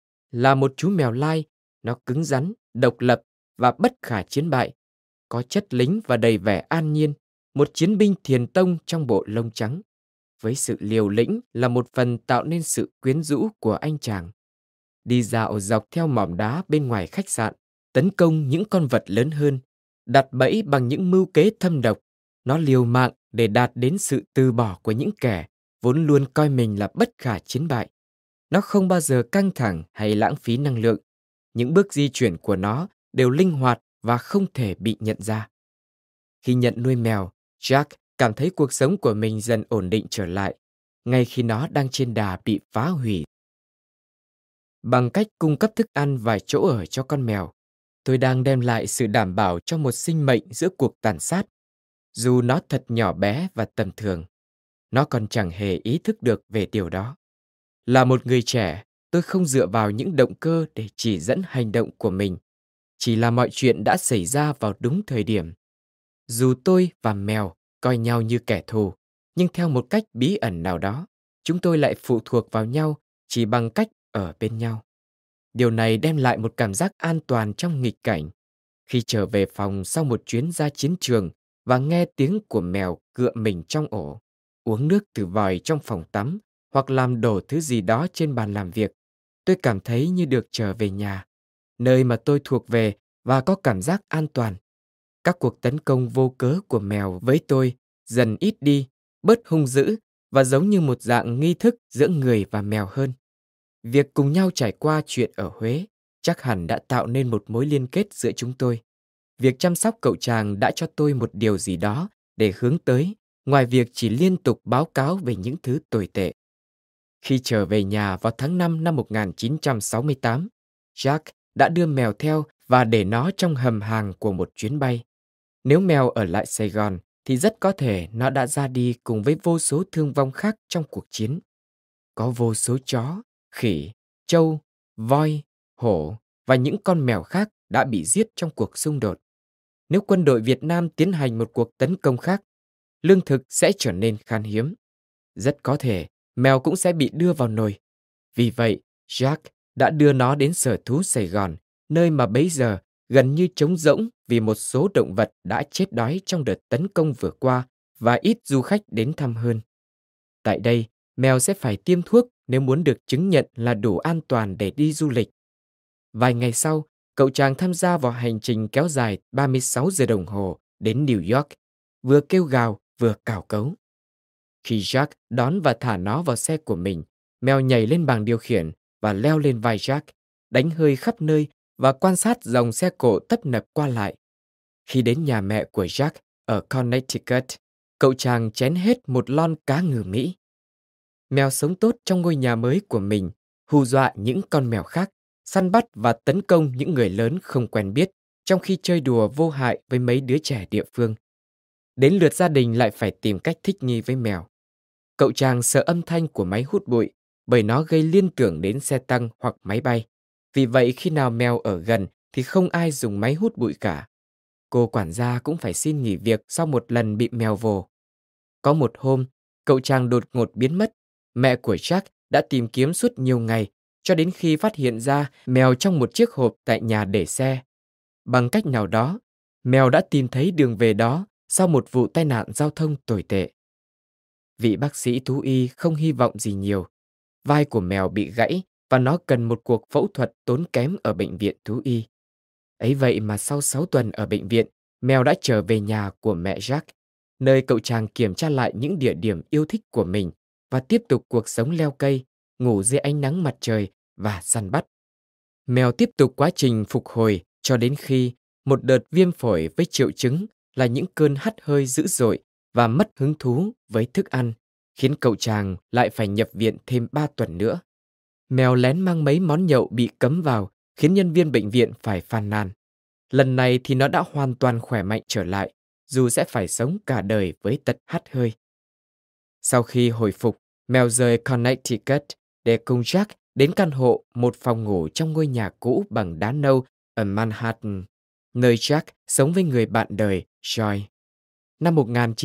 Là một chú mèo lai, nó cứng rắn, độc lập và bất khả chiến bại. Có chất lính và đầy vẻ an nhiên, một chiến binh thiền tông trong bộ lông trắng. Với sự liều lĩnh là một phần tạo nên sự quyến rũ của anh chàng. Đi dạo dọc theo mỏm đá bên ngoài khách sạn, tấn công những con vật lớn hơn, đặt bẫy bằng những mưu kế thâm độc. Nó liều mạng để đạt đến sự từ bỏ của những kẻ vốn luôn coi mình là bất khả chiến bại. Nó không bao giờ căng thẳng hay lãng phí năng lượng. Những bước di chuyển của nó đều linh hoạt và không thể bị nhận ra. Khi nhận nuôi mèo, Jack cảm thấy cuộc sống của mình dần ổn định trở lại, ngay khi nó đang trên đà bị phá hủy. Bằng cách cung cấp thức ăn và chỗ ở cho con mèo, tôi đang đem lại sự đảm bảo cho một sinh mệnh giữa cuộc tàn sát. Dù nó thật nhỏ bé và tầm thường, nó còn chẳng hề ý thức được về điều đó. Là một người trẻ, tôi không dựa vào những động cơ để chỉ dẫn hành động của mình. Chỉ là mọi chuyện đã xảy ra vào đúng thời điểm. Dù tôi và mèo coi nhau như kẻ thù, nhưng theo một cách bí ẩn nào đó, chúng tôi lại phụ thuộc vào nhau chỉ bằng cách ở bên nhau. Điều này đem lại một cảm giác an toàn trong nghịch cảnh. Khi trở về phòng sau một chuyến ra chiến trường và nghe tiếng của mèo cựa mình trong ổ, uống nước từ vòi trong phòng tắm hoặc làm đổ thứ gì đó trên bàn làm việc, tôi cảm thấy như được trở về nhà, nơi mà tôi thuộc về và có cảm giác an toàn. Các cuộc tấn công vô cớ của mèo với tôi dần ít đi, bớt hung dữ và giống như một dạng nghi thức giữa người và mèo hơn. Việc cùng nhau trải qua chuyện ở Huế chắc hẳn đã tạo nên một mối liên kết giữa chúng tôi. Việc chăm sóc cậu chàng đã cho tôi một điều gì đó để hướng tới, ngoài việc chỉ liên tục báo cáo về những thứ tồi tệ. Khi trở về nhà vào tháng 5 năm 1968, Jack đã đưa mèo theo và để nó trong hầm hàng của một chuyến bay. Nếu mèo ở lại Sài Gòn, thì rất có thể nó đã ra đi cùng với vô số thương vong khác trong cuộc chiến. Có vô số chó, khỉ, trâu, voi, hổ và những con mèo khác đã bị giết trong cuộc xung đột. Nếu quân đội Việt Nam tiến hành một cuộc tấn công khác, lương thực sẽ trở nên khan hiếm. Rất có thể mèo cũng sẽ bị đưa vào nồi. Vì vậy, Jack đã đưa nó đến sở thú Sài Gòn, nơi mà bấy giờ gần như trống rỗng vì một số động vật đã chết đói trong đợt tấn công vừa qua và ít du khách đến thăm hơn. Tại đây, mèo sẽ phải tiêm thuốc nếu muốn được chứng nhận là đủ an toàn để đi du lịch. Vài ngày sau, cậu chàng tham gia vào hành trình kéo dài 36 giờ đồng hồ đến New York, vừa kêu gào vừa cào cấu. Khi Jack đón và thả nó vào xe của mình, mèo nhảy lên bảng điều khiển và leo lên vai Jack, đánh hơi khắp nơi và quan sát dòng xe cộ tấp nập qua lại. Khi đến nhà mẹ của Jack ở Connecticut, cậu chàng chén hết một lon cá ngừ Mỹ. Mèo sống tốt trong ngôi nhà mới của mình, hù dọa những con mèo khác, săn bắt và tấn công những người lớn không quen biết, trong khi chơi đùa vô hại với mấy đứa trẻ địa phương. Đến lượt gia đình lại phải tìm cách thích nghi với mèo. Cậu chàng sợ âm thanh của máy hút bụi, bởi nó gây liên tưởng đến xe tăng hoặc máy bay. Vì vậy khi nào mèo ở gần thì không ai dùng máy hút bụi cả. cô quản gia cũng phải xin nghỉ việc sau một lần bị mèo vồ. Có một hôm, cậu chàng đột ngột biến mất. Mẹ của Jack đã tìm kiếm suốt nhiều ngày cho đến khi phát hiện ra mèo trong một chiếc hộp tại nhà để xe. Bằng cách nào đó, mèo đã tìm thấy đường về đó sau một vụ tai nạn giao thông tồi tệ. Vị bác sĩ thú y không hy vọng gì nhiều. Vai của mèo bị gãy và nó cần một cuộc phẫu thuật tốn kém ở bệnh viện thú y. Ấy vậy mà sau 6 tuần ở bệnh viện, mèo đã trở về nhà của mẹ Jack, nơi cậu chàng kiểm tra lại những địa điểm yêu thích của mình và tiếp tục cuộc sống leo cây, ngủ dưới ánh nắng mặt trời và săn bắt. Mèo tiếp tục quá trình phục hồi cho đến khi một đợt viêm phổi với triệu chứng là những cơn hắt hơi dữ dội và mất hứng thú với thức ăn, khiến cậu chàng lại phải nhập viện thêm 3 tuần nữa. Mèo lén mang mấy món nhậu bị cấm vào, khiến nhân viên bệnh viện phải phàn nàn. Lần này thì nó đã hoàn toàn khỏe mạnh trở lại, dù sẽ phải sống cả đời với tật hắt hơi. Sau khi hồi phục, mèo rời Connecticut để cùng Jack đến căn hộ một phòng ngủ trong ngôi nhà cũ bằng đá nâu ở Manhattan, nơi Jack sống với người bạn đời Joy. Năm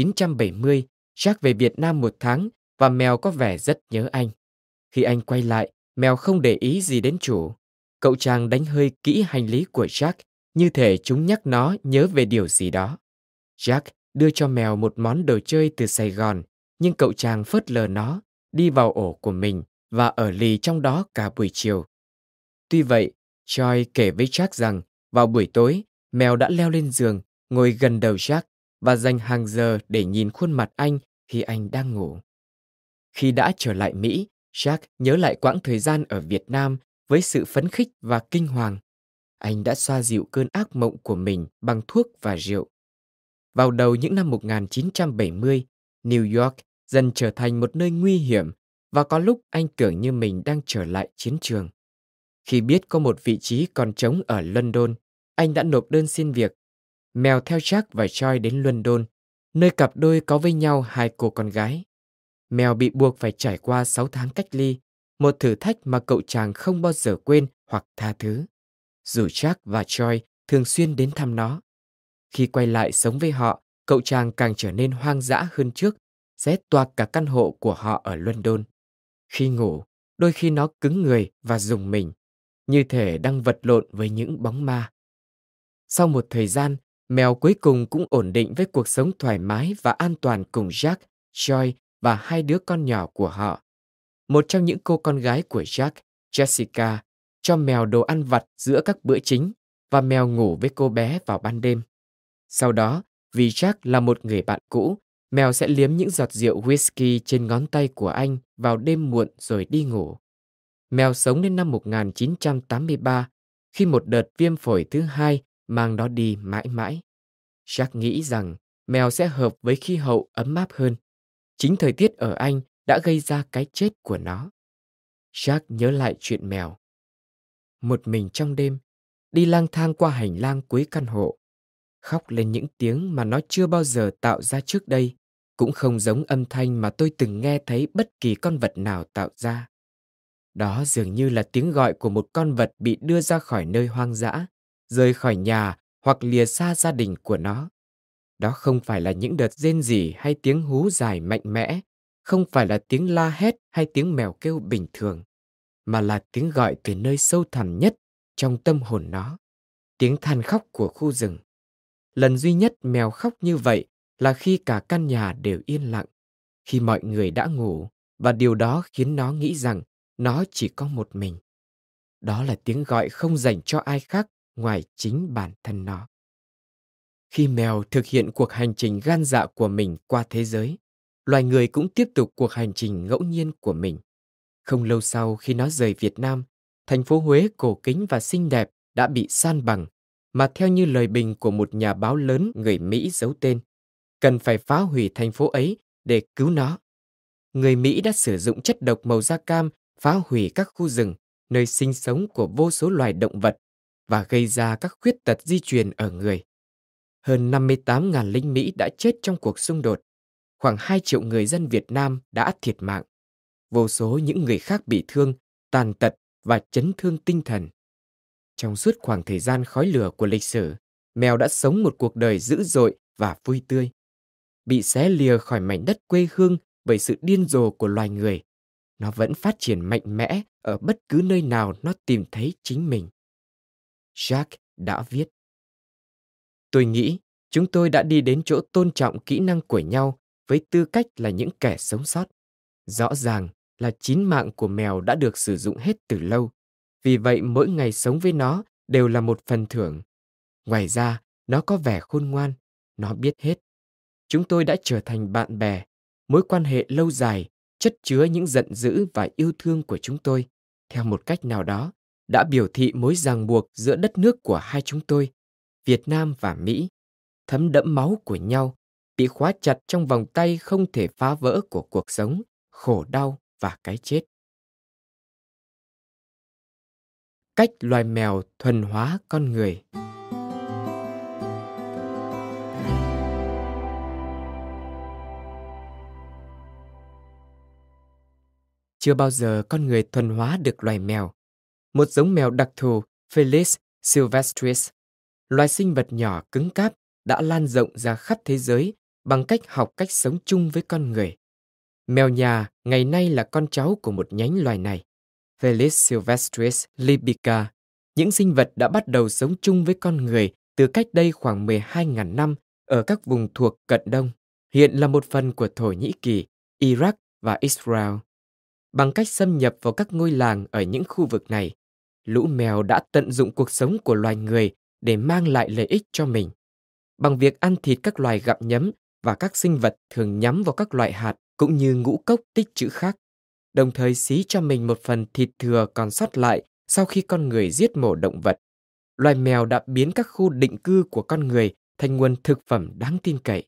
1970, Jack về Việt Nam 1 tháng và mèo có vẻ rất nhớ anh. Khi anh quay lại, mèo không để ý gì đến chủ. Cậu chàng đánh hơi kỹ hành lý của Jack, như thể chúng nhắc nó nhớ về điều gì đó. Jack đưa cho mèo một món đồ chơi từ Sài Gòn, nhưng cậu chàng phớt lờ nó, đi vào ổ của mình và ở lì trong đó cả buổi chiều. Tuy vậy, Joy kể với Jack rằng vào buổi tối, mèo đã leo lên giường, ngồi gần đầu Jack và dành hàng giờ để nhìn khuôn mặt anh khi anh đang ngủ. Khi đã trở lại Mỹ, Jack nhớ lại quãng thời gian ở Việt Nam với sự phấn khích và kinh hoàng. Anh đã xoa dịu cơn ác mộng của mình bằng thuốc và rượu. Vào đầu những năm 1970, New York dần trở thành một nơi nguy hiểm và có lúc anh tưởng như mình đang trở lại chiến trường. Khi biết có một vị trí còn trống ở London, anh đã nộp đơn xin việc. Mèo theo Jack và Joy đến London, nơi cặp đôi có với nhau 2 cô con gái. Mèo bị buộc phải trải qua 6 tháng cách ly, một thử thách mà cậu chàng không bao giờ quên hoặc tha thứ. Dù Jack và Joy thường xuyên đến thăm nó. Khi quay lại sống với họ, cậu chàng càng trở nên hoang dã hơn trước, xé toạc cả căn hộ của họ ở London. Khi ngủ, đôi khi nó cứng người và rùng mình, như thể đang vật lộn với những bóng ma. Sau một thời gian, mèo cuối cùng cũng ổn định với cuộc sống thoải mái và an toàn cùng Jack, Joy và 2 đứa con nhỏ của họ. Một trong những cô con gái của Jack, Jessica, cho mèo đồ ăn vặt giữa các bữa chính và mèo ngủ với cô bé vào ban đêm. Sau đó, vì Jack là một người bạn cũ, mèo sẽ liếm những giọt rượu whisky trên ngón tay của anh vào đêm muộn rồi đi ngủ. Mèo sống đến năm 1983, khi một đợt viêm phổi thứ 2 mang nó đi mãi mãi. Jack nghĩ rằng mèo sẽ hợp với khí hậu ấm áp hơn. Chính thời tiết ở Anh đã gây ra cái chết của nó. Jack nhớ lại chuyện mèo. Một mình trong đêm, đi lang thang qua hành lang cuối căn hộ, khóc lên những tiếng mà nó chưa bao giờ tạo ra trước đây, cũng không giống âm thanh mà tôi từng nghe thấy bất kỳ con vật nào tạo ra. Đó dường như là tiếng gọi của một con vật bị đưa ra khỏi nơi hoang dã, rời khỏi nhà hoặc lìa xa gia đình của nó. Đó không phải là những đợt rên rỉ hay tiếng hú dài mạnh mẽ, không phải là tiếng la hét hay tiếng mèo kêu bình thường, mà là tiếng gọi từ nơi sâu thẳm nhất trong tâm hồn nó, tiếng than khóc của khu rừng. Lần duy nhất mèo khóc như vậy là khi cả căn nhà đều yên lặng, khi mọi người đã ngủ, và điều đó khiến nó nghĩ rằng nó chỉ có một mình. Đó là tiếng gọi không dành cho ai khác ngoài chính bản thân nó. Khi mèo thực hiện cuộc hành trình gan dạ của mình qua thế giới, loài người cũng tiếp tục cuộc hành trình ngẫu nhiên của mình. Không lâu sau khi nó rời Việt Nam, thành phố Huế cổ kính và xinh đẹp đã bị san bằng, mà theo như lời bình của một nhà báo lớn người Mỹ giấu tên, cần phải phá hủy thành phố ấy để cứu nó. Người Mỹ đã sử dụng chất độc màu da cam phá hủy các khu rừng, nơi sinh sống của vô số loài động vật và gây ra các khuyết tật di truyền ở người. Hơn 58.000 lính Mỹ đã chết trong cuộc xung đột. Khoảng 2 triệu người dân Việt Nam đã thiệt mạng. Vô số những người khác bị thương, tàn tật và chấn thương tinh thần. Trong suốt khoảng thời gian khói lửa của lịch sử, mèo đã sống một cuộc đời dữ dội và vui tươi. Bị xé lìa khỏi mảnh đất quê hương bởi sự điên rồ của loài người, nó vẫn phát triển mạnh mẽ ở bất cứ nơi nào nó tìm thấy chính mình. Jacques đã viết: Tôi nghĩ chúng tôi đã đi đến chỗ tôn trọng kỹ năng của nhau với tư cách là những kẻ sống sót. Rõ ràng là 9 mạng của mèo đã được sử dụng hết từ lâu, vì vậy mỗi ngày sống với nó đều là một phần thưởng. Ngoài ra, nó có vẻ khôn ngoan, nó biết hết. Chúng tôi đã trở thành bạn bè, mối quan hệ lâu dài, chất chứa những giận dữ và yêu thương của chúng tôi, theo một cách nào đó, đã biểu thị mối ràng buộc giữa đất nước của hai chúng tôi, Việt Nam và Mỹ, thấm đẫm máu của nhau, bị khóa chặt trong vòng tay không thể phá vỡ của cuộc sống, khổ đau và cái chết. Cách loài mèo thuần hóa con người. Chưa bao giờ con người thuần hóa được loài mèo. Một giống mèo đặc thù, Felis silvestris, loài sinh vật nhỏ cứng cáp, đã lan rộng ra khắp thế giới bằng cách học cách sống chung với con người. Mèo nhà ngày nay là con cháu của một nhánh loài này, Felis silvestris libica. Những sinh vật đã bắt đầu sống chung với con người từ cách đây khoảng 12.000 năm ở các vùng thuộc Cận Đông, hiện là một phần của Thổ Nhĩ Kỳ, Iraq và Israel. Bằng cách xâm nhập vào các ngôi làng ở những khu vực này, lũ mèo đã tận dụng cuộc sống của loài người để mang lại lợi ích cho mình. Bằng việc ăn thịt các loài gặm nhấm và các sinh vật thường nhắm vào các loại hạt cũng như ngũ cốc tích trữ khác, đồng thời xí cho mình một phần thịt thừa còn sót lại sau khi con người giết mổ động vật. Loài mèo đã biến các khu định cư của con người thành nguồn thực phẩm đáng tin cậy.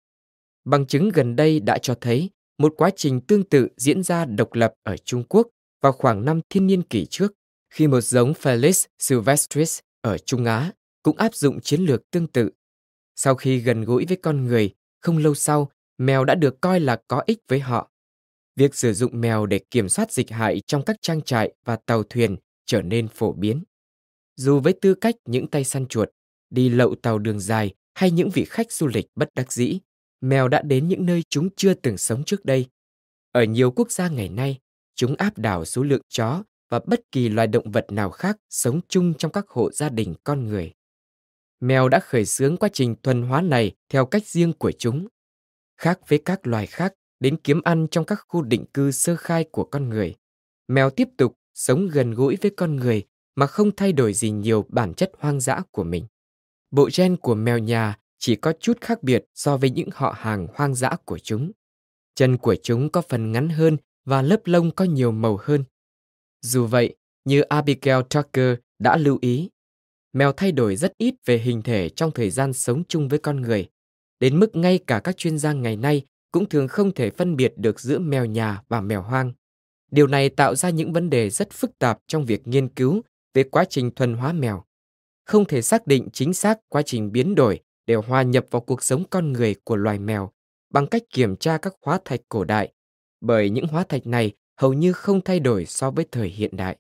Bằng chứng gần đây đã cho thấy một quá trình tương tự diễn ra độc lập ở Trung Quốc vào khoảng năm thiên niên kỷ trước, khi một giống Felis silvestris ở Trung Á cũng áp dụng chiến lược tương tự. Sau khi gần gũi với con người, không lâu sau, mèo đã được coi là có ích với họ. Việc sử dụng mèo để kiểm soát dịch hại trong các trang trại và tàu thuyền trở nên phổ biến. Dù với tư cách những tay săn chuột, đi lậu tàu đường dài hay những vị khách du lịch bất đắc dĩ, mèo đã đến những nơi chúng chưa từng sống trước đây. Ở nhiều quốc gia ngày nay, chúng áp đảo số lượng chó và bất kỳ loài động vật nào khác sống chung trong các hộ gia đình con người. Mèo đã khởi xướng quá trình thuần hóa này theo cách riêng của chúng. Khác với các loài khác đến kiếm ăn trong các khu định cư sơ khai của con người, mèo tiếp tục sống gần gũi với con người mà không thay đổi gì nhiều bản chất hoang dã của mình. Bộ gen của mèo nhà chỉ có chút khác biệt so với những họ hàng hoang dã của chúng. Chân của chúng có phần ngắn hơn và lớp lông có nhiều màu hơn. Dù vậy, như Abigail Tucker đã lưu ý, mèo thay đổi rất ít về hình thể trong thời gian sống chung với con người, đến mức ngay cả các chuyên gia ngày nay cũng thường không thể phân biệt được giữa mèo nhà và mèo hoang. Điều này tạo ra những vấn đề rất phức tạp trong việc nghiên cứu về quá trình thuần hóa mèo. Không thể xác định chính xác quá trình biến đổi để hòa nhập vào cuộc sống con người của loài mèo bằng cách kiểm tra các hóa thạch cổ đại, bởi những hóa thạch này hầu như không thay đổi so với thời hiện đại.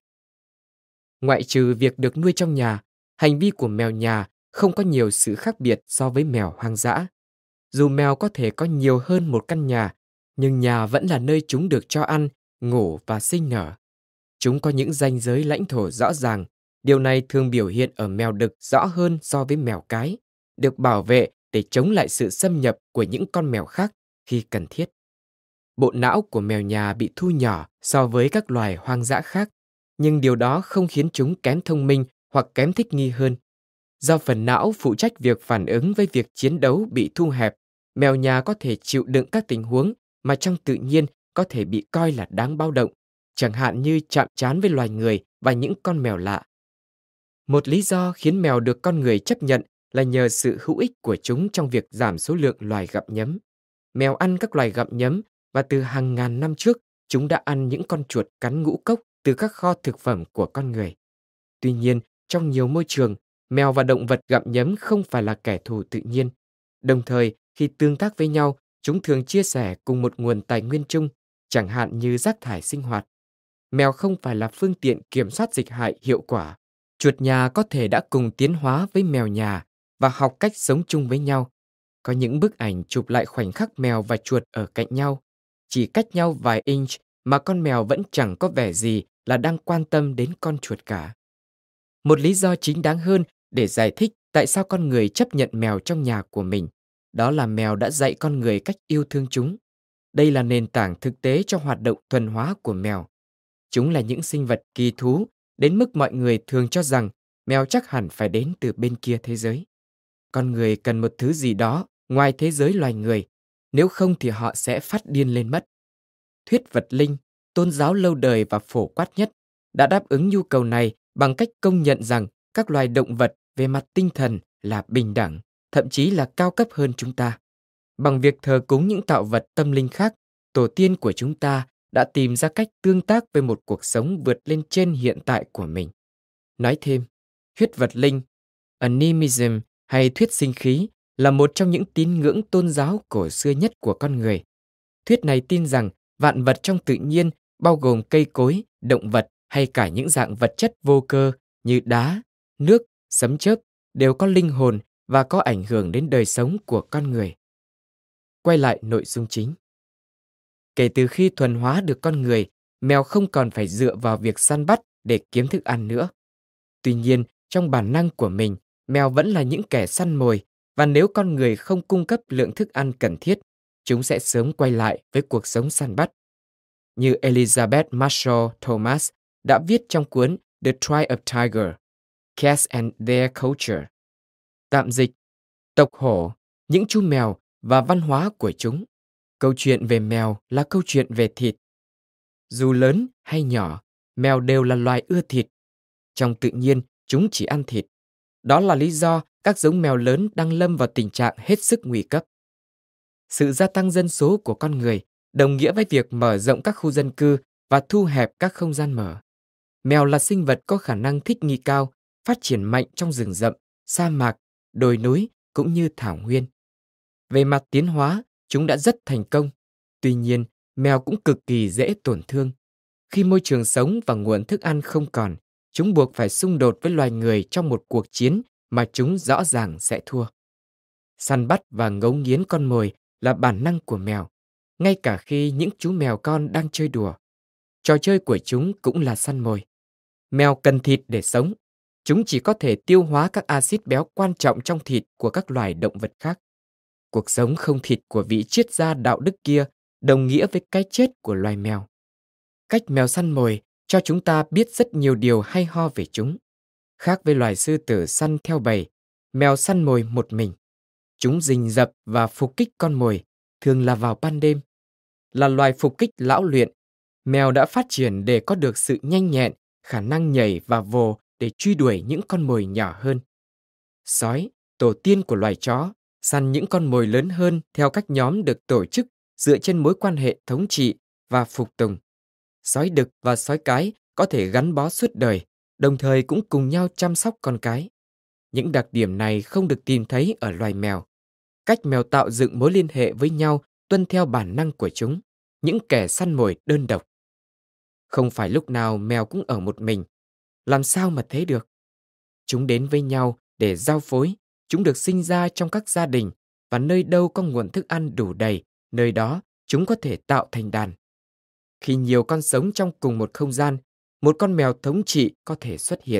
Ngoại trừ việc được nuôi trong nhà, hành vi của mèo nhà không có nhiều sự khác biệt so với mèo hoang dã. Dù mèo có thể có nhiều hơn một căn nhà, nhưng nhà vẫn là nơi chúng được cho ăn, ngủ và sinh nở. Chúng có những ranh giới lãnh thổ rõ ràng. Điều này thường biểu hiện ở mèo đực rõ hơn so với mèo cái, được bảo vệ để chống lại sự xâm nhập của những con mèo khác khi cần thiết. Bộ não của mèo nhà bị thu nhỏ so với các loài hoang dã khác, nhưng điều đó không khiến chúng kém thông minh hoặc kém thích nghi hơn. Do phần não phụ trách việc phản ứng với việc chiến đấu bị thu hẹp, mèo nhà có thể chịu đựng các tình huống mà trong tự nhiên có thể bị coi là đáng báo động, chẳng hạn như chạm trán với loài người và những con mèo lạ. Một lý do khiến mèo được con người chấp nhận là nhờ sự hữu ích của chúng trong việc giảm số lượng loài gặm nhấm. Mèo ăn các loài gặm nhấm và từ hàng ngàn năm trước, chúng đã ăn những con chuột cắn ngũ cốc từ các kho thực phẩm của con người. Tuy nhiên, trong nhiều môi trường, mèo và động vật gặm nhấm không phải là kẻ thù tự nhiên. Đồng thời, khi tương tác với nhau, chúng thường chia sẻ cùng một nguồn tài nguyên chung, chẳng hạn như rác thải sinh hoạt. Mèo không phải là phương tiện kiểm soát dịch hại hiệu quả. Chuột nhà có thể đã cùng tiến hóa với mèo nhà và học cách sống chung với nhau. Có những bức ảnh chụp lại khoảnh khắc mèo và chuột ở cạnh nhau, chỉ cách nhau vài inch mà con mèo vẫn chẳng có vẻ gì là đang quan tâm đến con chuột cả. Một lý do chính đáng hơn để giải thích tại sao con người chấp nhận mèo trong nhà của mình, đó là mèo đã dạy con người cách yêu thương chúng. Đây là nền tảng thực tế cho hoạt động thuần hóa của mèo. Chúng là những sinh vật kỳ thú, đến mức mọi người thường cho rằng mèo chắc hẳn phải đến từ bên kia thế giới. Con người cần một thứ gì đó ngoài thế giới loài người, nếu không thì họ sẽ phát điên lên mất. Thuyết vật linh, tôn giáo lâu đời và phổ quát nhất, đã đáp ứng nhu cầu này bằng cách công nhận rằng các loài động vật về mặt tinh thần là bình đẳng, thậm chí là cao cấp hơn chúng ta. Bằng việc thờ cúng những tạo vật tâm linh khác, tổ tiên của chúng ta đã tìm ra cách tương tác với một cuộc sống vượt lên trên hiện tại của mình. Nói thêm, thuyết vật linh, animism hay thuyết sinh khí là một trong những tín ngưỡng tôn giáo cổ xưa nhất của con người. Thuyết này tin rằng vạn vật trong tự nhiên, bao gồm cây cối, động vật hay cả những dạng vật chất vô cơ như đá, nước, sấm chớp, đều có linh hồn và có ảnh hưởng đến đời sống của con người. Quay lại nội dung chính. Kể từ khi thuần hóa được con người, mèo không còn phải dựa vào việc săn bắt để kiếm thức ăn nữa. Tuy nhiên, trong bản năng của mình, mèo vẫn là những kẻ săn mồi, và nếu con người không cung cấp lượng thức ăn cần thiết, chúng sẽ sớm quay lại với cuộc sống săn bắt. Như Elizabeth Marshall Thomas đã viết trong cuốn The Tribe of Tiger, Cats and Their Culture. Tạm dịch, tộc hổ, những chú mèo và văn hóa của chúng. Câu chuyện về mèo là câu chuyện về thịt. Dù lớn hay nhỏ, mèo đều là loài ưa thịt. Trong tự nhiên, chúng chỉ ăn thịt. Đó là lý do các giống mèo lớn đang lâm vào tình trạng hết sức nguy cấp. Sự gia tăng dân số của con người đồng nghĩa với việc mở rộng các khu dân cư và thu hẹp các không gian mở. Mèo là sinh vật có khả năng thích nghi cao, phát triển mạnh trong rừng rậm, sa mạc, đồi núi cũng như thảo nguyên. Về mặt tiến hóa, chúng đã rất thành công. Tuy nhiên, mèo cũng cực kỳ dễ tổn thương. Khi môi trường sống và nguồn thức ăn không còn, chúng buộc phải xung đột với loài người trong một cuộc chiến mà chúng rõ ràng sẽ thua. Săn bắt và ngấu nghiến con mồi là bản năng của mèo, ngay cả khi những chú mèo con đang chơi đùa. Trò chơi của chúng cũng là săn mồi. Mèo cần thịt để sống. Chúng chỉ có thể tiêu hóa các axit béo quan trọng trong thịt của các loài động vật khác. Cuộc sống không thịt của vị triết gia đạo đức kia đồng nghĩa với cái chết của loài mèo. Cách mèo săn mồi cho chúng ta biết rất nhiều điều hay ho về chúng. Khác với loài sư tử săn theo bầy, mèo săn mồi một mình. Chúng rình rập và phục kích con mồi, thường là vào ban đêm. Là loài phục kích lão luyện, mèo đã phát triển để có được sự nhanh nhẹn, khả năng nhảy và vồ để truy đuổi những con mồi nhỏ hơn. Sói, tổ tiên của loài chó, săn những con mồi lớn hơn theo các nhóm được tổ chức dựa trên mối quan hệ thống trị và phục tùng. Sói đực và sói cái có thể gắn bó suốt đời, đồng thời cũng cùng nhau chăm sóc con cái. Những đặc điểm này không được tìm thấy ở loài mèo. Cách mèo tạo dựng mối liên hệ với nhau tuân theo bản năng của chúng, những kẻ săn mồi đơn độc. Không phải lúc nào mèo cũng ở một mình. Làm sao mà thế được? Chúng đến với nhau để giao phối. Chúng được sinh ra trong các gia đình, và nơi đâu có nguồn thức ăn đủ đầy, nơi đó chúng có thể tạo thành đàn. Khi nhiều con sống trong cùng một không gian, một con mèo thống trị có thể xuất hiện.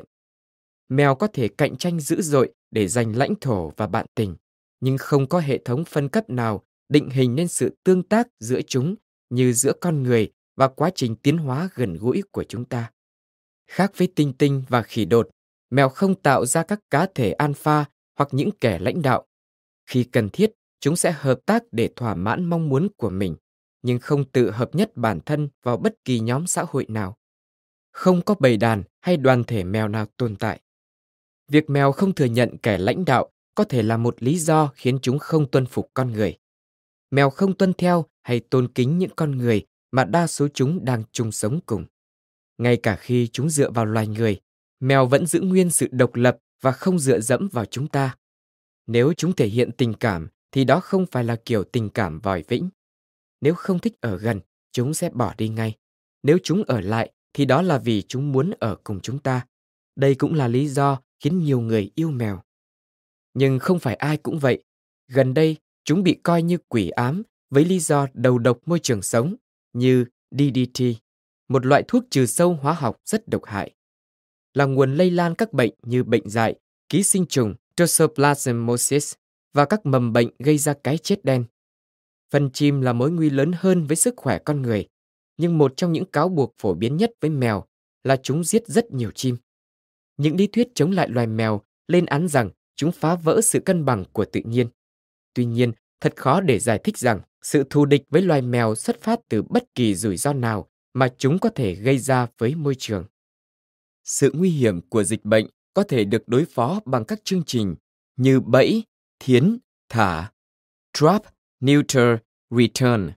Mèo có thể cạnh tranh dữ dội để giành lãnh thổ và bạn tình, nhưng không có hệ thống phân cấp nào định hình nên sự tương tác giữa chúng như giữa con người và quá trình tiến hóa gần gũi của chúng ta. Khác với tinh tinh và khỉ đột, mèo không tạo ra các cá thể alpha hoặc những kẻ lãnh đạo. Khi cần thiết, chúng sẽ hợp tác để thỏa mãn mong muốn của mình, nhưng không tự hợp nhất bản thân vào bất kỳ nhóm xã hội nào. Không có bầy đàn hay đoàn thể mèo nào tồn tại. Việc mèo không thừa nhận kẻ lãnh đạo có thể là một lý do khiến chúng không tuân phục con người. Mèo không tuân theo hay tôn kính những con người mà đa số chúng đang chung sống cùng. Ngay cả khi chúng dựa vào loài người, mèo vẫn giữ nguyên sự độc lập và không dựa dẫm vào chúng ta. Nếu chúng thể hiện tình cảm thì đó không phải là kiểu tình cảm vòi vĩnh. Nếu không thích ở gần, chúng sẽ bỏ đi ngay. Nếu chúng ở lại thì đó là vì chúng muốn ở cùng chúng ta. Đây cũng là lý do khiến nhiều người yêu mèo. Nhưng không phải ai cũng vậy. Gần đây, chúng bị coi như quỷ ám với lý do đầu độc môi trường sống như DDT, một loại thuốc trừ sâu hóa học rất độc hại, là nguồn lây lan các bệnh như bệnh dại, ký sinh trùng, Toxoplasmosis và các mầm bệnh gây ra cái chết đen. Phân chim là mối nguy lớn hơn với sức khỏe con người, nhưng một trong những cáo buộc phổ biến nhất với mèo là chúng giết rất nhiều chim. Những lý thuyết chống lại loài mèo lên án rằng chúng phá vỡ sự cân bằng của tự nhiên. Tuy nhiên, thật khó để giải thích rằng sự thù địch với loài mèo xuất phát từ bất kỳ rủi ro nào mà chúng có thể gây ra với môi trường. Sự nguy hiểm của dịch bệnh có thể được đối phó bằng các chương trình như bẫy, thiến, thả, Trap, Neuter, Return,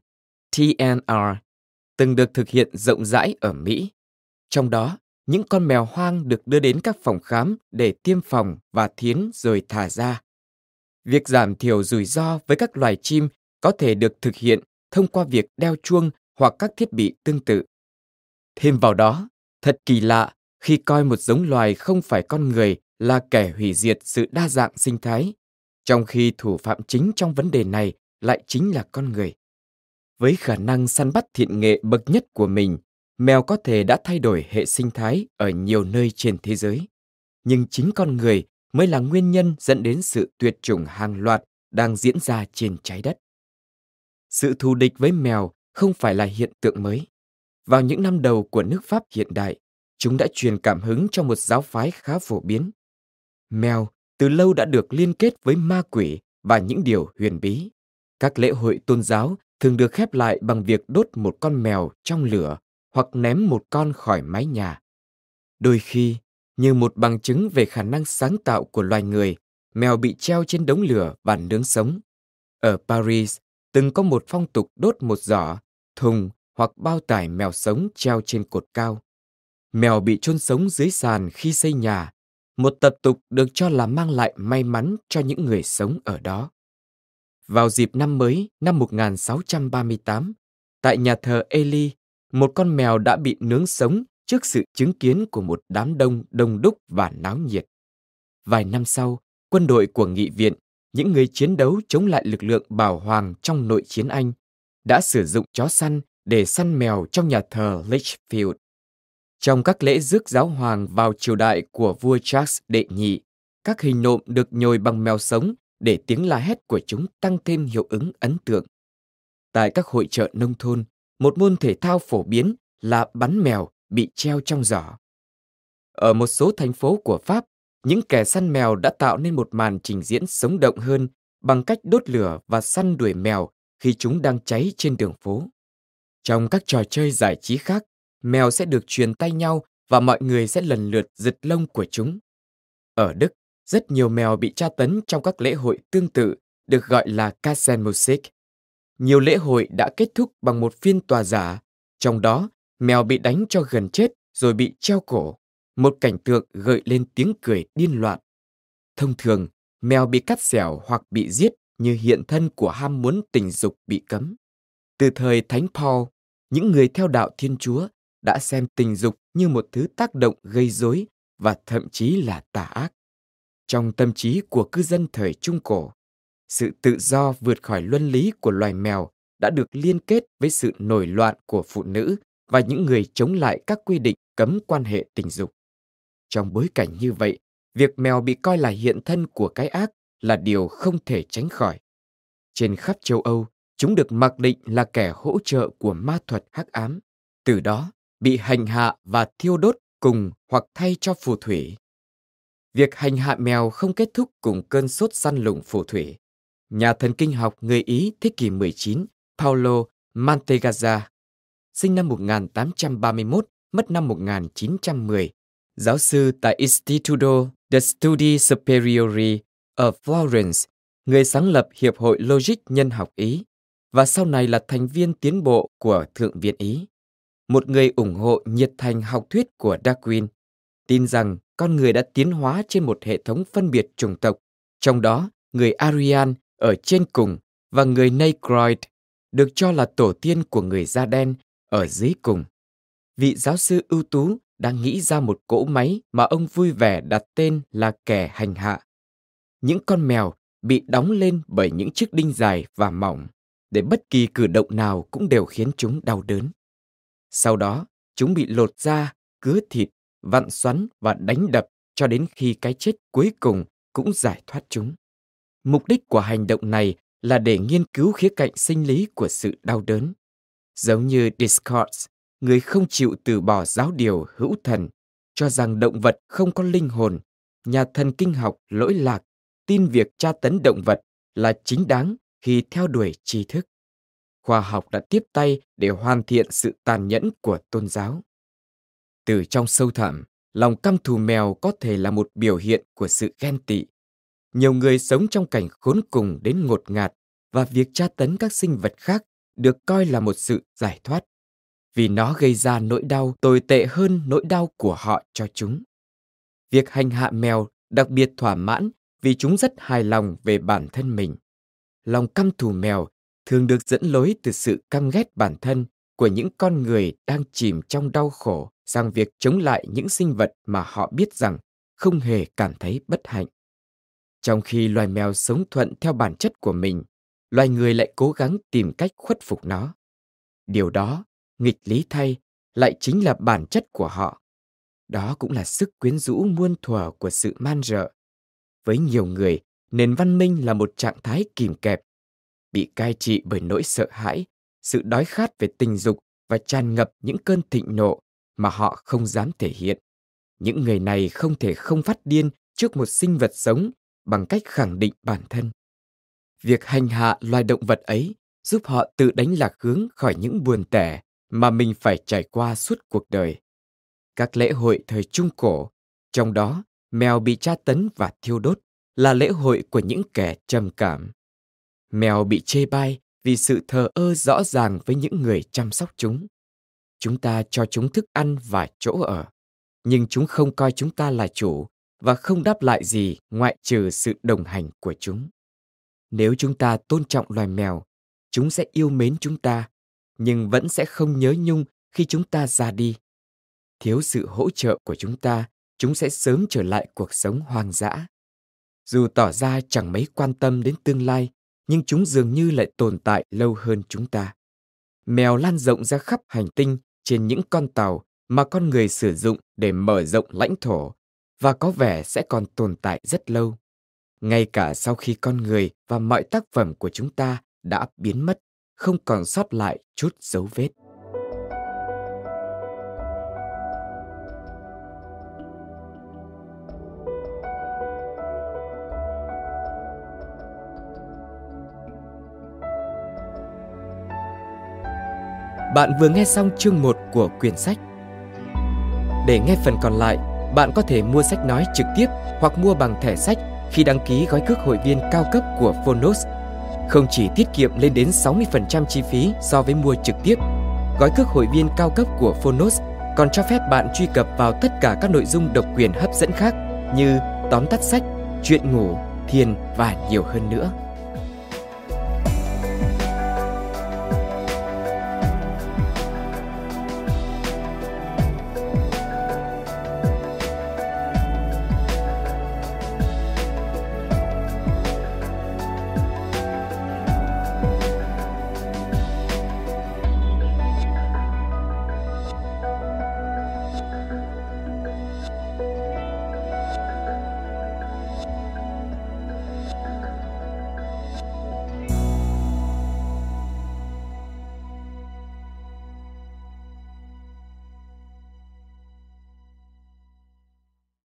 TNR, từng được thực hiện rộng rãi ở Mỹ. Trong đó, những con mèo hoang được đưa đến các phòng khám để tiêm phòng và thiến rồi thả ra. Việc giảm thiểu rủi ro với các loài chim có thể được thực hiện thông qua việc đeo chuông hoặc các thiết bị tương tự. Thêm vào đó, thật kỳ lạ khi coi một giống loài không phải con người là kẻ hủy diệt sự đa dạng sinh thái, trong khi thủ phạm chính trong vấn đề này lại chính là con người. Với khả năng săn bắt thiện nghệ bậc nhất của mình, mèo có thể đã thay đổi hệ sinh thái ở nhiều nơi trên thế giới. Nhưng chính con người mới là nguyên nhân dẫn đến sự tuyệt chủng hàng loạt đang diễn ra trên trái đất. Sự thù địch với mèo không phải là hiện tượng mới. Vào những năm đầu của nước Pháp hiện đại, chúng đã truyền cảm hứng cho một giáo phái khá phổ biến. Mèo từ lâu đã được liên kết với ma quỷ và những điều huyền bí. Các lễ hội tôn giáo thường được khép lại bằng việc đốt một con mèo trong lửa hoặc ném một con khỏi mái nhà. Đôi khi, như một bằng chứng về khả năng sáng tạo của loài người, mèo bị treo trên đống lửa và nướng sống. Ở Paris, từng có một phong tục đốt một giỏ, thùng hoặc bao tải mèo sống treo trên cột cao. Mèo bị chôn sống dưới sàn khi xây nhà, một tập tục được cho là mang lại may mắn cho những người sống ở đó. Vào dịp năm mới năm 1638, tại nhà thờ Ely, một con mèo đã bị nướng sống trước sự chứng kiến của một đám đông đông đúc và náo nhiệt. Vài năm sau, quân đội của nghị viện, những người chiến đấu chống lại lực lượng bảo hoàng trong nội chiến Anh, đã sử dụng chó săn để săn mèo trong nhà thờ Lichfield. Trong các lễ rước giáo hoàng vào triều đại của vua Charles đệ nhị, các hình nộm được nhồi bằng mèo sống để tiếng la hét của chúng tăng thêm hiệu ứng ấn tượng. Tại các hội chợ nông thôn, một môn thể thao phổ biến là bắn mèo bị treo trong giỏ. Ở một số thành phố của Pháp, những kẻ săn mèo đã tạo nên một màn trình diễn sống động hơn bằng cách đốt lửa và săn đuổi mèo khi chúng đang cháy trên đường phố. Trong các trò chơi giải trí khác, mèo sẽ được truyền tay nhau và mọi người sẽ lần lượt giật lông của chúng. Ở Đức, rất nhiều mèo bị tra tấn trong các lễ hội tương tự được gọi là Kassenmusik. Nhiều lễ hội đã kết thúc bằng một phiên tòa giả, trong đó mèo bị đánh cho gần chết rồi bị treo cổ, một cảnh tượng gợi lên tiếng cười điên loạn. Thông thường, mèo bị cắt xẻo hoặc bị giết như hiện thân của ham muốn tình dục bị cấm. Từ thời Thánh Paul, những người theo đạo Thiên Chúa đã xem tình dục như một thứ tác động gây rối và thậm chí là tà ác. Trong tâm trí của cư dân thời Trung Cổ, sự tự do vượt khỏi luân lý của loài mèo đã được liên kết với sự nổi loạn của phụ nữ và những người chống lại các quy định cấm quan hệ tình dục. Trong bối cảnh như vậy, việc mèo bị coi là hiện thân của cái ác là điều không thể tránh khỏi. Trên khắp châu Âu, chúng được mặc định là kẻ hỗ trợ của ma thuật hắc ám, từ đó bị hành hạ và thiêu đốt cùng hoặc thay cho phù thủy. Việc hành hạ mèo không kết thúc cùng cơn sốt săn lùng phù thủy. Nhà thần kinh học người Ý thế kỷ 19, Paolo Mantegazza, sinh năm 1831, mất năm 1910, giáo sư tại Istituto de Studi Superiori ở Florence, người sáng lập Hiệp hội Logic Nhân học Ý, và sau này là thành viên tiến bộ của Thượng viện Ý. Một người ủng hộ nhiệt thành học thuyết của Darwin, tin rằng con người đã tiến hóa trên một hệ thống phân biệt chủng tộc, trong đó người Aryan ở trên cùng và người Negroid được cho là tổ tiên của người da đen ở dưới cùng. Vị giáo sư ưu tú đã nghĩ ra một cỗ máy mà ông vui vẻ đặt tên là kẻ hành hạ. những con mèo bị đóng lên bởi những chiếc đinh dài và mỏng, để bất kỳ cử động nào cũng đều khiến chúng đau đớn. Sau đó, chúng bị lột da, cứa thịt, vặn xoắn và đánh đập cho đến khi cái chết cuối cùng cũng giải thoát chúng. Mục đích của hành động này là để nghiên cứu khía cạnh sinh lý của sự đau đớn. Giống như Descartes, người không chịu từ bỏ giáo điều hữu thần, cho rằng động vật không có linh hồn, nhà thần kinh học lỗi lạc tin việc tra tấn động vật là chính đáng khi theo đuổi tri thức. Khoa học đã tiếp tay để hoàn thiện sự tàn nhẫn của tôn giáo. Từ trong sâu thẳm, lòng căm thù mèo có thể là một biểu hiện của sự ghen tị. Nhiều người sống trong cảnh khốn cùng đến ngột ngạt, và việc tra tấn các sinh vật khác được coi là một sự giải thoát, vì nó gây ra nỗi đau tồi tệ hơn nỗi đau của họ cho chúng. Việc hành hạ mèo đặc biệt thỏa mãn vì chúng rất hài lòng về bản thân mình. Lòng căm thù mèo thường được dẫn lối từ sự căm ghét bản thân của những con người đang chìm trong đau khổ sang việc chống lại những sinh vật mà họ biết rằng không hề cảm thấy bất hạnh. Trong khi loài mèo sống thuận theo bản chất của mình, loài người lại cố gắng tìm cách khuất phục nó. Điều đó, nghịch lý thay, lại chính là bản chất của họ. Đó cũng là sức quyến rũ muôn thuở của sự man rợ. Với nhiều người, nền văn minh là một trạng thái kìm kẹp, bị cai trị bởi nỗi sợ hãi, sự đói khát về tình dục và tràn ngập những cơn thịnh nộ mà họ không dám thể hiện. Những người này không thể không phát điên trước một sinh vật sống bằng cách khẳng định bản thân. Việc hành hạ loài động vật ấy giúp họ tự đánh lạc hướng khỏi những buồn tẻ mà mình phải trải qua suốt cuộc đời. Các lễ hội thời Trung Cổ, trong đó mèo bị tra tấn và thiêu đốt, là lễ hội của những kẻ trầm cảm. Mèo bị chê bai vì sự thờ ơ rõ ràng với những người chăm sóc chúng. Chúng ta cho chúng thức ăn và chỗ ở, nhưng chúng không coi chúng ta là chủ và không đáp lại gì ngoại trừ sự đồng hành của chúng. Nếu chúng ta tôn trọng loài mèo, chúng sẽ yêu mến chúng ta, nhưng vẫn sẽ không nhớ nhung khi chúng ta ra đi. Thiếu sự hỗ trợ của chúng sẽ sớm trở lại cuộc sống hoang dã. Dù tỏ ra chẳng mấy quan tâm đến tương lai, nhưng chúng dường như lại tồn tại lâu hơn chúng ta. Mèo lan rộng ra khắp hành tinh trên những con tàu mà con người sử dụng để mở rộng lãnh thổ, và có vẻ sẽ còn tồn tại rất lâu. Ngay cả sau khi con người và mọi tác phẩm của chúng ta đã biến mất, không còn sót lại chút dấu vết. Bạn vừa nghe xong chương 1 của quyển sách. Để nghe phần còn lại, bạn có thể mua sách nói trực tiếp hoặc mua bằng thẻ sách khi đăng ký gói cước hội viên cao cấp của Phonos. Không chỉ tiết kiệm lên đến 60% chi phí so với mua trực tiếp, gói cước hội viên cao cấp của Phonos còn cho phép bạn truy cập vào tất cả các nội dung độc quyền hấp dẫn khác như tóm tắt sách, chuyện ngủ, thiền và nhiều hơn nữa.